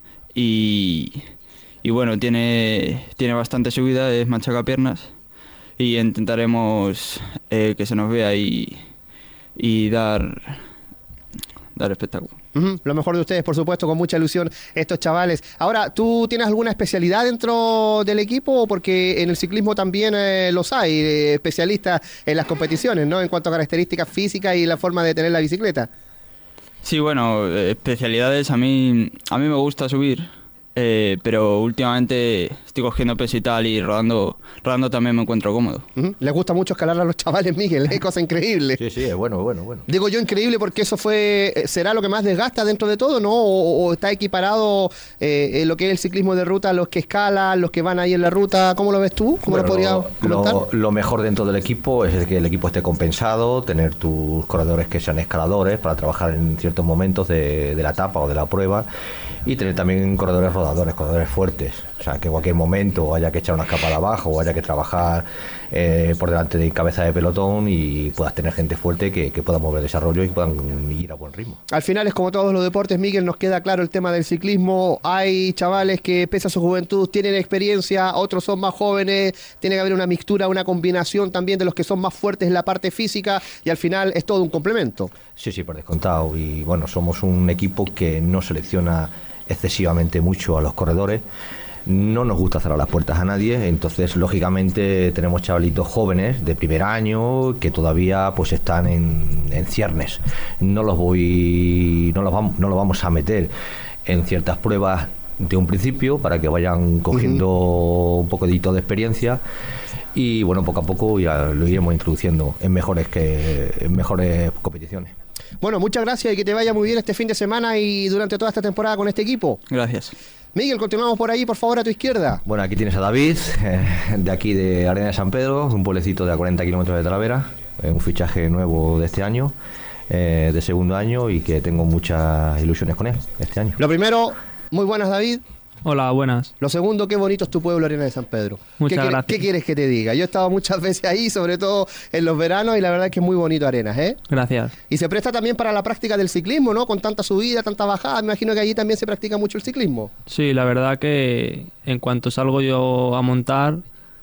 y, y bueno, tiene, tiene bastante subida, es machacapiernas, y intentaremos eh, que se nos vea y, y dar, dar espectáculo. Uh-huh. Lo mejor de ustedes, por supuesto, con mucha ilusión estos chavales. Ahora, ¿tú tienes alguna especialidad dentro del equipo? Porque en el ciclismo también eh, los hay, eh, especialistas en las competiciones, ¿no? En cuanto a características físicas y la forma de tener la bicicleta. Sí, bueno, especialidades, a mí a mí me gusta subir, eh, pero últimamente estoy cogiendo peso y tal, y rodando rodando también me encuentro cómodo. Uh-huh. Les gusta mucho escalar a los chavales, Miguel, es cosa increíble. Sí, sí, es bueno, es bueno, bueno. Digo yo increíble porque eso fue, ¿será lo que más desgasta dentro de todo, no? ¿O, o está equiparado eh, en lo que es el ciclismo de ruta, los que escalan, los que van ahí en la ruta? ¿Cómo lo ves tú? ¿Cómo bueno, lo podrías comentar? Lo, lo mejor dentro del equipo es que el equipo esté compensado, tener tus corredores que sean escaladores para trabajar en ciertos momentos de, de la etapa o de la prueba, y tener también corredores rodadores, corredores fuertes, o sea, que en cualquier momento haya que echar una escapada abajo o haya que trabajar eh, por delante de cabeza de pelotón, y puedas tener gente fuerte que, que pueda mover desarrollo y puedan ir a buen ritmo. Al final es como todos los deportes, Miguel, nos queda claro el tema del ciclismo. Hay chavales que pese a su juventud tienen experiencia, otros son más jóvenes, tiene que haber una mixtura, una combinación también de los que son más fuertes en la parte física, y al final es todo un complemento. Sí, sí, por descontado, y bueno, somos un equipo que no selecciona excesivamente mucho a los corredores. No nos gusta cerrar las puertas a nadie, entonces lógicamente tenemos chavalitos jóvenes de primer año que todavía pues están en, en ciernes. No los voy, no los vamos, no los vamos a meter en ciertas pruebas de un principio para que vayan cogiendo uh-huh. un poquito de experiencia, y bueno, poco a poco ya lo iremos introduciendo en mejores que en mejores competiciones. Bueno, muchas gracias y que te vaya muy bien este fin de semana y durante toda esta temporada con este equipo. Gracias. Miguel, continuamos por ahí, por favor, a tu izquierda. Bueno, aquí tienes a David, eh, de aquí de Arena de San Pedro, un pueblecito de a cuarenta kilómetros de Talavera. es un fichaje nuevo de este año, eh, de segundo año, y que tengo muchas ilusiones con él este año. Lo primero, muy buenas, David. Hola, buenas. Lo segundo, qué bonito es tu pueblo, Arenas de San Pedro. Muchas ¿Qué, gracias. ¿Qué quieres que te diga? Yo he estado muchas veces ahí, sobre todo en los veranos, y la verdad es que es muy bonito Arenas, ¿eh? Gracias. Y se presta también para la práctica del ciclismo, ¿no? Con tanta subida, tanta bajada, me imagino que allí también se practica mucho el ciclismo. Sí, la verdad que en cuanto salgo yo a montar,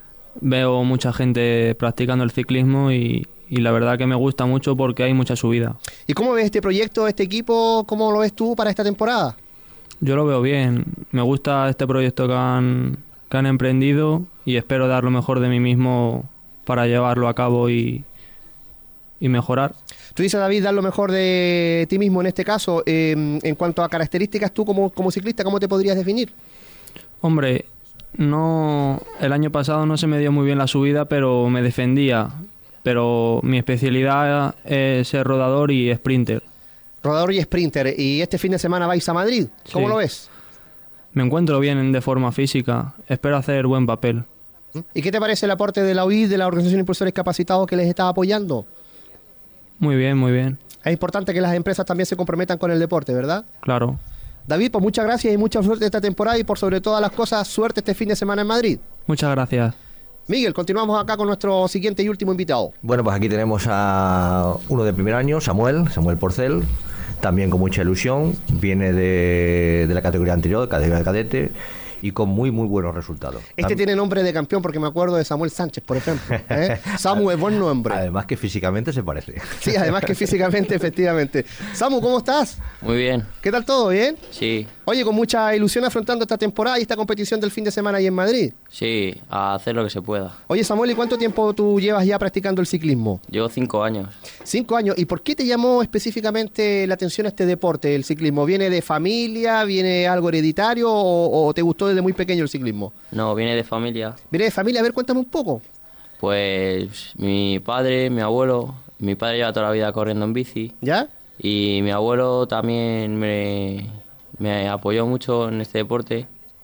veo mucha gente practicando el ciclismo y, y la verdad que me gusta mucho porque hay mucha subida. ¿Y cómo ves este proyecto, este equipo? ¿Cómo lo ves tú para esta temporada? Yo lo veo bien, me gusta este proyecto que han, que han emprendido y espero dar lo mejor de mí mismo para llevarlo a cabo y, y mejorar. Tú dices, David, dar lo mejor de ti mismo en este caso. Eh, en cuanto a características, tú como, como ciclista, ¿cómo te podrías definir? Hombre, no, el año pasado no se me dio muy bien la subida, pero me defendía. Pero mi especialidad es ser rodador y sprinter. Rodador y sprinter. Y este fin de semana vais a Madrid. ¿Cómo Sí. lo ves? Me encuentro bien de forma física. Espero hacer buen papel. ¿Y qué te parece el aporte de la O I, de la Organización de Impulsores Capacitados, que les está apoyando? Muy bien, muy bien. Es importante que las empresas también se comprometan con el deporte, ¿verdad? Claro. David, pues muchas gracias y mucha suerte esta temporada y por sobre todas las cosas, suerte este fin de semana en Madrid. Muchas gracias. Miguel, continuamos acá con nuestro siguiente y último invitado. Bueno, pues aquí tenemos a uno de primer año, Samuel, Samuel Porcel, también con mucha ilusión, viene de, de la categoría anterior, de categoría de cadete, y con muy, muy buenos resultados. Este Tam- tiene nombre de campeón porque me acuerdo de Samuel Sánchez, por ejemplo. ¿eh? Samu es buen nombre. Además que físicamente se parece. Sí, además que físicamente, efectivamente. Samu, ¿cómo estás? Muy bien. ¿Qué tal todo? ¿Bien? Sí, Oye, con mucha ilusión afrontando esta temporada y esta competición del fin de semana ahí en Madrid. sí, a hacer lo que se pueda. Oye, Samuel, ¿y cuánto tiempo tú llevas ya practicando el ciclismo? Llevo cinco años. Cinco años. ¿Y por qué te llamó específicamente la atención este deporte, el ciclismo? ¿Viene de familia? ¿Viene algo hereditario? ¿O, o te gustó desde muy pequeño el ciclismo? No, viene de familia. ¿Viene de familia? A ver, cuéntame un poco. Pues mi padre, mi abuelo, mi padre lleva toda la vida corriendo en bici. ¿Ya? Y mi abuelo también me, me apoyó mucho en este deporte,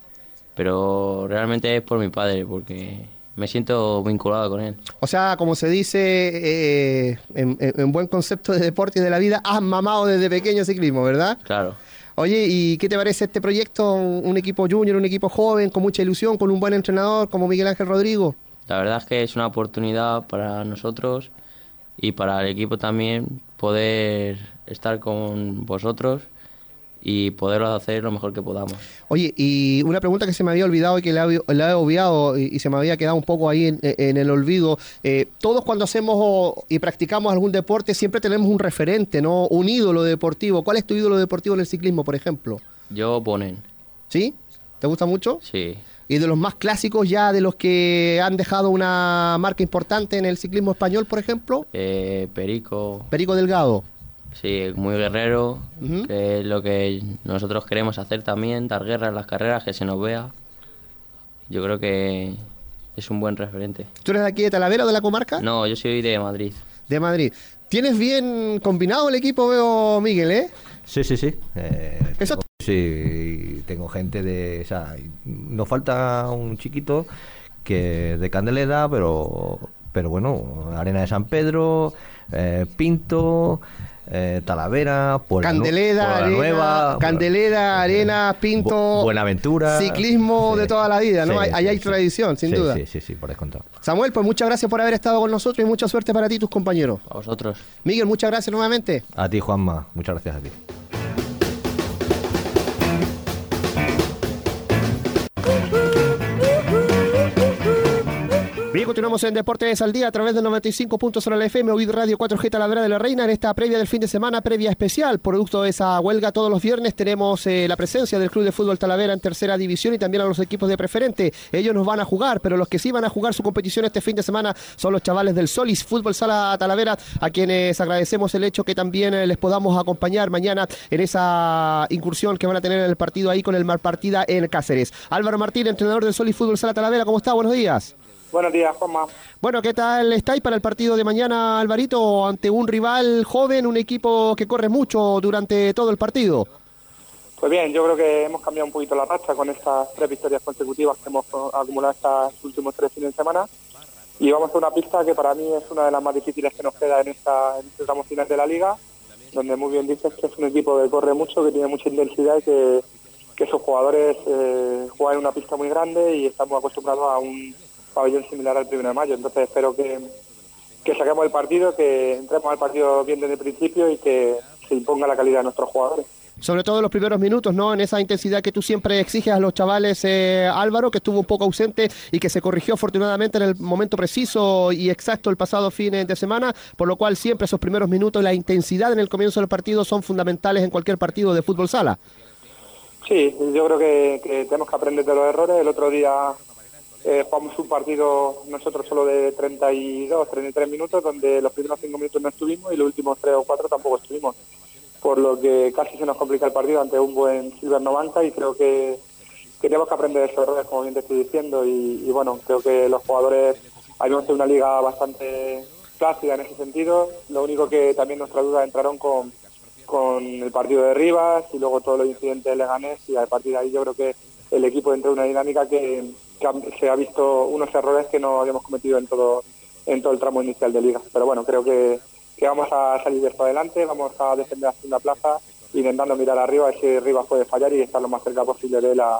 pero realmente es por mi padre, porque me siento vinculado con él. O sea, como se dice eh, en, en- en buen concepto de deporte y de la vida, has mamado desde pequeño ciclismo, ¿verdad? Claro. Oye, ¿y qué te parece este proyecto? Un, un equipo junior, un equipo joven, con mucha ilusión, con un buen entrenador como Miguel Ángel Rodrigo. La verdad es que es una oportunidad para nosotros y para el equipo también poder estar con vosotros y poderlo hacer lo mejor que podamos. Oye, y una pregunta que se me había olvidado y que la, he- la he obviado y, y se me había quedado un poco ahí en, en el olvido. Eh, todos cuando hacemos o- y practicamos algún deporte siempre tenemos un referente, ¿no? Un ídolo deportivo. ¿Cuál es tu ídolo deportivo en el ciclismo, por ejemplo? Yo Bonen. ¿Sí? ¿Te gusta mucho? Sí. Y de los más clásicos ya, de los que han dejado una marca importante en el ciclismo español, por ejemplo, Eh, Perico. Perico Delgado. Sí, muy guerrero, Ujú. que es lo que nosotros queremos hacer también, dar guerra en las carreras, que se nos vea. Yo creo que es un buen referente. ¿Tú eres de aquí de Talavera, de la comarca? No, yo soy de Madrid. De Madrid. ¿Tienes bien combinado el equipo, veo, Miguel, eh? Sí, sí, sí. Eh, Eso- tengo, sí, tengo gente de... O sea, nos falta un chiquito que de Candeleda, pero, pero bueno, Arena de San Pedro, eh, Pinto, eh, Talavera, Puebla, Nu- Candeleda, Puebla Arena, Nueva, Candeleda, Arena, Pinto, Bu- Buenaventura. ciclismo Sí. de toda la vida, ¿no? Sí, Ahí sí, ahí hay sí. tradición, sin Sí, duda. Sí, sí, sí, por descontado. Samuel, pues muchas gracias por haber estado con nosotros y mucha suerte para ti y tus compañeros. A vosotros. Miguel, muchas gracias nuevamente. A ti, Juanma, muchas gracias a ti. Bien, continuamos en Deportes al Día a través del noventa y cinco punto cero F M, O I D Radio cuatro G Talavera de la Reina, en esta previa del fin de semana, previa especial. Producto de esa huelga, todos los viernes tenemos eh, la presencia del Club de Fútbol Talavera en tercera división y también a los equipos de preferente. Ellos nos van a jugar, pero los que sí van a jugar su competición este fin de semana son los chavales del Solis Fútbol Sala Talavera, a quienes agradecemos el hecho que también eh, les podamos acompañar mañana en esa incursión que van a tener en el partido ahí con el Malpartida en Cáceres. Álvaro Martín, entrenador del Solis Fútbol Sala Talavera, ¿cómo está? Buenos días. Buenos días, Juanma. Bueno, ¿qué tal estáis para el partido de mañana, Alvarito, ante un rival joven, un equipo que corre mucho durante todo el partido? Pues bien, yo creo que hemos cambiado un poquito la racha con estas tres victorias consecutivas que hemos acumulado estos últimos tres fines de semana y vamos a una pista que para mí es una de las más difíciles que nos queda en esta en este tramo final de la Liga, donde muy bien dices que es un equipo que corre mucho, que tiene mucha intensidad y que, que sus jugadores eh, juegan en una pista muy grande y estamos acostumbrados a un pabellón similar al primero de mayo. Entonces espero que, que saquemos el partido, que entremos al partido bien desde el principio y que se imponga la calidad de nuestros jugadores. Sobre todo en los primeros minutos, ¿no? En esa intensidad que tú siempre exiges a los chavales, eh, Álvaro, que estuvo un poco ausente y que se corrigió afortunadamente en el momento preciso y exacto el pasado fin de semana, por lo cual siempre esos primeros minutos, la intensidad en el comienzo del partido son fundamentales en cualquier partido de fútbol sala. Sí, yo creo que, que tenemos que aprender de los errores. El otro día eh, jugamos un partido nosotros solo de treinta y dos, treinta y tres minutos, donde los primeros cinco minutos no estuvimos y los últimos tres o cuatro tampoco estuvimos, por lo que casi se nos complica el partido ante un buen Silver Novanca, y creo que, que tenemos que aprender de esos errores, como bien te estoy diciendo, y, y bueno, creo que los jugadores habíamos tenido una liga bastante plácida en ese sentido. Lo único que también nuestras dudas entraron con, con el partido de Rivas y luego todos los incidentes de Leganés, y a partir de ahí yo creo que el equipo entró en una dinámica que, que se ha visto unos errores que no habíamos cometido en todo, en todo el tramo inicial de liga. Pero bueno, creo que que vamos a salir de esto adelante, vamos a defender la segunda plaza, intentando mirar arriba, a ver si Rivas puede fallar y estar lo más cerca posible de la,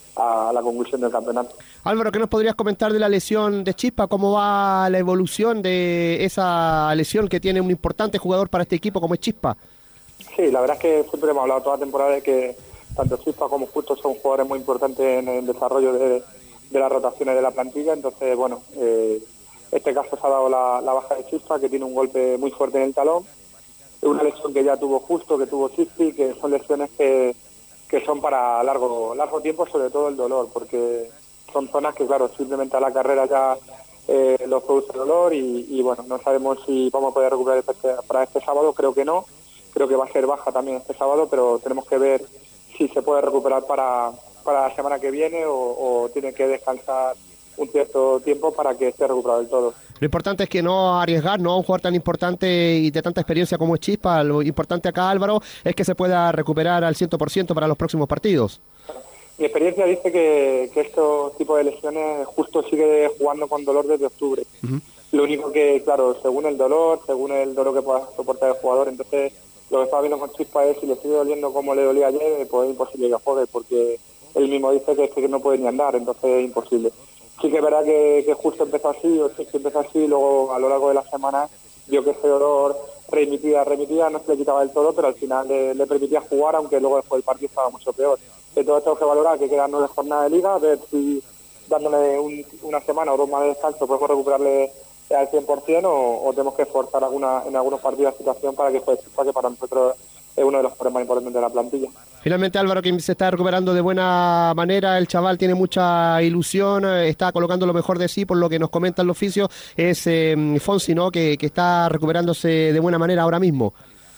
a la conclusión del campeonato. Álvaro, ¿qué nos podrías comentar de la lesión de Chispa? ¿Cómo va la evolución de esa lesión que tiene un importante jugador para este equipo como es Chispa? Sí, la verdad es que siempre hemos hablado toda la temporada de que tanto Chispa como Justo son jugadores muy importantes en el desarrollo de, de las rotaciones de la plantilla. Entonces, bueno, eh, este caso se ha dado la, la baja de Chispa, que tiene un golpe muy fuerte en el talón. Es una lesión que ya tuvo Justo, que tuvo Chispi, que son lesiones que, que son para largo largo tiempo, sobre todo el dolor, porque son zonas que, claro, simplemente a la carrera ya eh, los produce dolor y, y, bueno, no sabemos si vamos a poder recuperar este, para este sábado. Creo que no, creo que va a ser baja también este sábado, pero tenemos que ver si se puede recuperar para, para la semana que viene o, o tiene que descansar un cierto tiempo para que esté recuperado del todo. Lo importante es que no arriesgar, no a un jugador tan importante y de tanta experiencia como es Chispa. Lo importante acá, Álvaro, es que se pueda recuperar al cien por ciento para los próximos partidos. Mi experiencia dice que, que estos tipos de lesiones Justo sigue jugando con dolor desde octubre. Uh-huh. Lo único que, claro, según el dolor, según el dolor que pueda soportar el jugador, entonces lo que estaba viendo con Chispa es si le sigue doliendo como le dolía ayer, pues es imposible que juegue, porque él mismo dice que, es que no puede ni andar, entonces es imposible. Sí que es verdad que, que Justo empezó así, o sí que empezó así, y luego a lo largo de la semana vio que ese dolor remitía, remitía, no se le quitaba del todo, pero al final le, le permitía jugar, aunque luego después el partido estaba mucho peor. Entonces tengo que valorar que quedan nueve jornadas de liga, a ver si dándole un, una semana o dos más de descanso podemos recuperarle al cien por ciento o, o tenemos que esforzar alguna, en algunos partidos la situación para que, pues, para que para nosotros es uno de los problemas más importantes de la plantilla. Finalmente, Álvaro, que se está recuperando de buena manera, el chaval tiene mucha ilusión, está colocando lo mejor de sí, por lo que nos comenta el oficio, es eh, Fonsi, ¿no?, que, que está recuperándose de buena manera ahora mismo.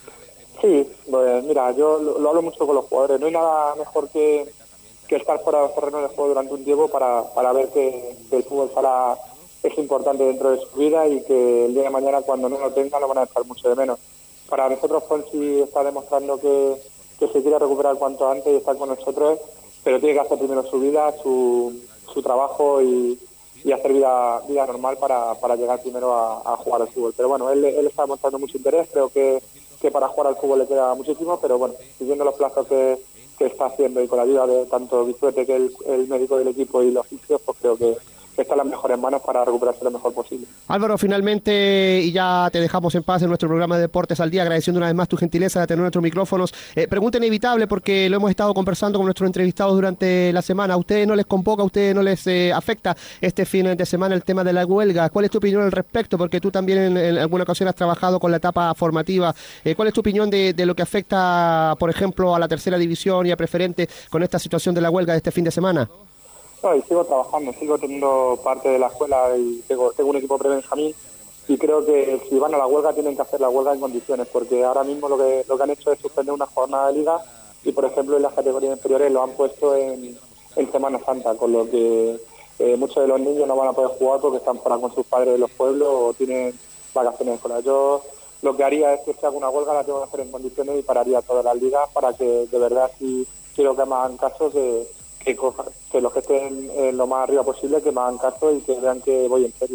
Sí, pues mira, yo lo, lo hablo mucho con los jugadores, no hay nada mejor que, que estar fuera de los terrenos de juego durante un tiempo para, para ver que, que el fútbol sala es importante dentro de su vida y que el día de mañana cuando no lo tenga lo van a echar mucho de menos. Para nosotros Fonsi está demostrando que, que se quiere recuperar cuanto antes y estar con nosotros, pero tiene que hacer primero su vida, su, su trabajo y, y hacer vida vida normal para, para llegar primero a, a jugar al fútbol. Pero bueno, él, él está mostrando mucho interés, creo que, que para jugar al fútbol le queda muchísimo, pero bueno, siguiendo los plazos que, que está haciendo y con la ayuda de tanto Bisuete, que es el, el médico del equipo, y los oficios, pues creo que está en las mejores manos para recuperarse lo mejor posible. Álvaro, finalmente, y ya te dejamos en paz en nuestro programa de Deportes al Día, agradeciendo una vez más tu gentileza de tener nuestros micrófonos. Eh, pregunta inevitable, porque lo hemos estado conversando con nuestros entrevistados durante la semana. ¿A ustedes no les convoca, a ustedes no les eh, afecta este fin de semana el tema de la huelga? ¿Cuál es tu opinión al respecto? Porque tú también en, en alguna ocasión has trabajado con la etapa formativa. Eh, ¿Cuál es tu opinión de, de lo que afecta, por ejemplo, a la tercera división y a Preferente con esta situación de la huelga de este fin de semana? No, y sigo trabajando, sigo teniendo parte de la escuela y tengo, tengo un equipo pre-Benjamín y creo que si van a la huelga tienen que hacer la huelga en condiciones, porque ahora mismo lo que lo que han hecho es suspender una jornada de liga y, por ejemplo, en las categorías inferiores lo han puesto en, en Semana Santa, con lo que eh, muchos de los niños no van a poder jugar porque están fuera con sus padres de los pueblos o tienen vacaciones escolares. Yo lo que haría es que si hago una huelga la tengo que hacer en condiciones y pararía todas las ligas para que de verdad, si quiero que me hagan caso, que Que, que los que estén eh, lo más arriba posible, que me hagan caso y que vean que voy en serio.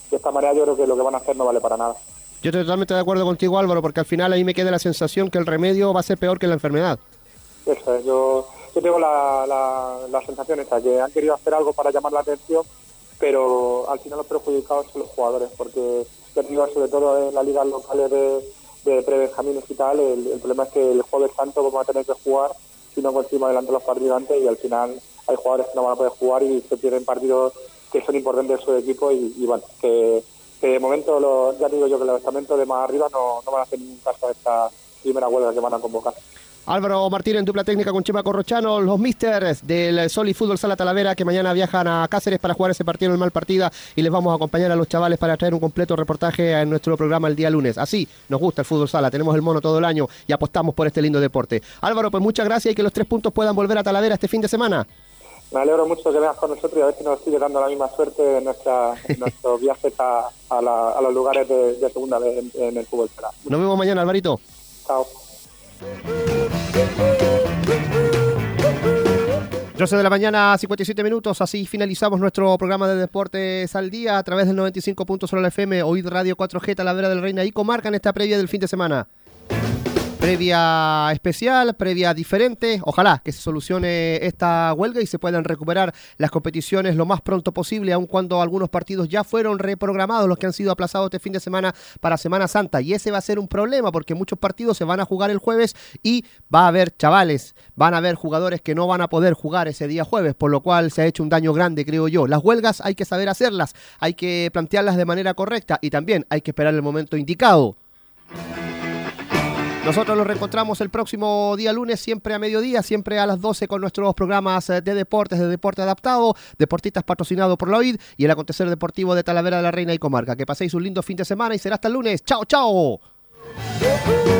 de esta manera yo creo que lo que van a hacer no vale para nada. Yo estoy totalmente de acuerdo contigo, Álvaro, porque al final ahí me queda la sensación que el remedio va a ser peor que la enfermedad. Eso es, yo, yo tengo la, la, la sensación esta, que han querido hacer algo para llamar la atención, pero al final los perjudicados son los jugadores, porque ya te digo, sobre todo en las ligas locales de, de pre-benjamines y tal, el, el problema es que el Jueves Santo vamos a tener que jugar si no conseguimos adelante los partidos antes, y al final hay jugadores que no van a poder jugar y se pierden partidos que son importantes de su equipo, y, y bueno, que, que de momento, lo, ya digo yo que los estamentos de más arriba no, no van a hacer ningún caso a esta primera huelga que van a convocar. Álvaro Martínez en dupla técnica con Chema Corrochano, los Misters del Sol y Fútbol Sala Talavera, que mañana viajan a Cáceres para jugar ese partido en Malpartida, y les vamos a acompañar a los chavales para traer un completo reportaje en nuestro programa el día lunes. Así nos gusta el fútbol sala, tenemos el mono todo el año y apostamos por este lindo deporte. Álvaro, pues muchas gracias y que los tres puntos puedan volver a Talavera este fin de semana. Me alegro mucho que vengas con nosotros y a ver si nos sigue dando la misma suerte en, nuestra, en nuestros viajes a, a, la, a los lugares de, de segunda vez en, en el fútbol sala. Nos vemos mañana, Alvarito. Chao. doce de la mañana, cincuenta y siete minutos, así finalizamos nuestro programa de Deportes al Día a través del noventa y cinco punto cero F M, Oíd Radio cuatro G, Talavera del Reina y Comarca en esta previa del fin de semana. Previa especial, previa diferente, ojalá que se solucione esta huelga y se puedan recuperar las competiciones lo más pronto posible, aun cuando algunos partidos ya fueron reprogramados, los que han sido aplazados este fin de semana para Semana Santa, y ese va a ser un problema porque muchos partidos se van a jugar el jueves y va a haber chavales, van a haber jugadores que no van a poder jugar ese día jueves, por lo cual se ha hecho un daño grande, creo yo. Las huelgas hay que saber hacerlas, hay que plantearlas de manera correcta y también hay que esperar el momento indicado. Nosotros nos reencontramos el próximo día lunes, siempre a mediodía, siempre a las doce con nuestros programas de deportes, de deporte adaptado, deportistas patrocinados por la O I D y el acontecer deportivo de Talavera de la Reina y Comarca. Que paséis un lindo fin de semana y será hasta el lunes. ¡Chao, chao!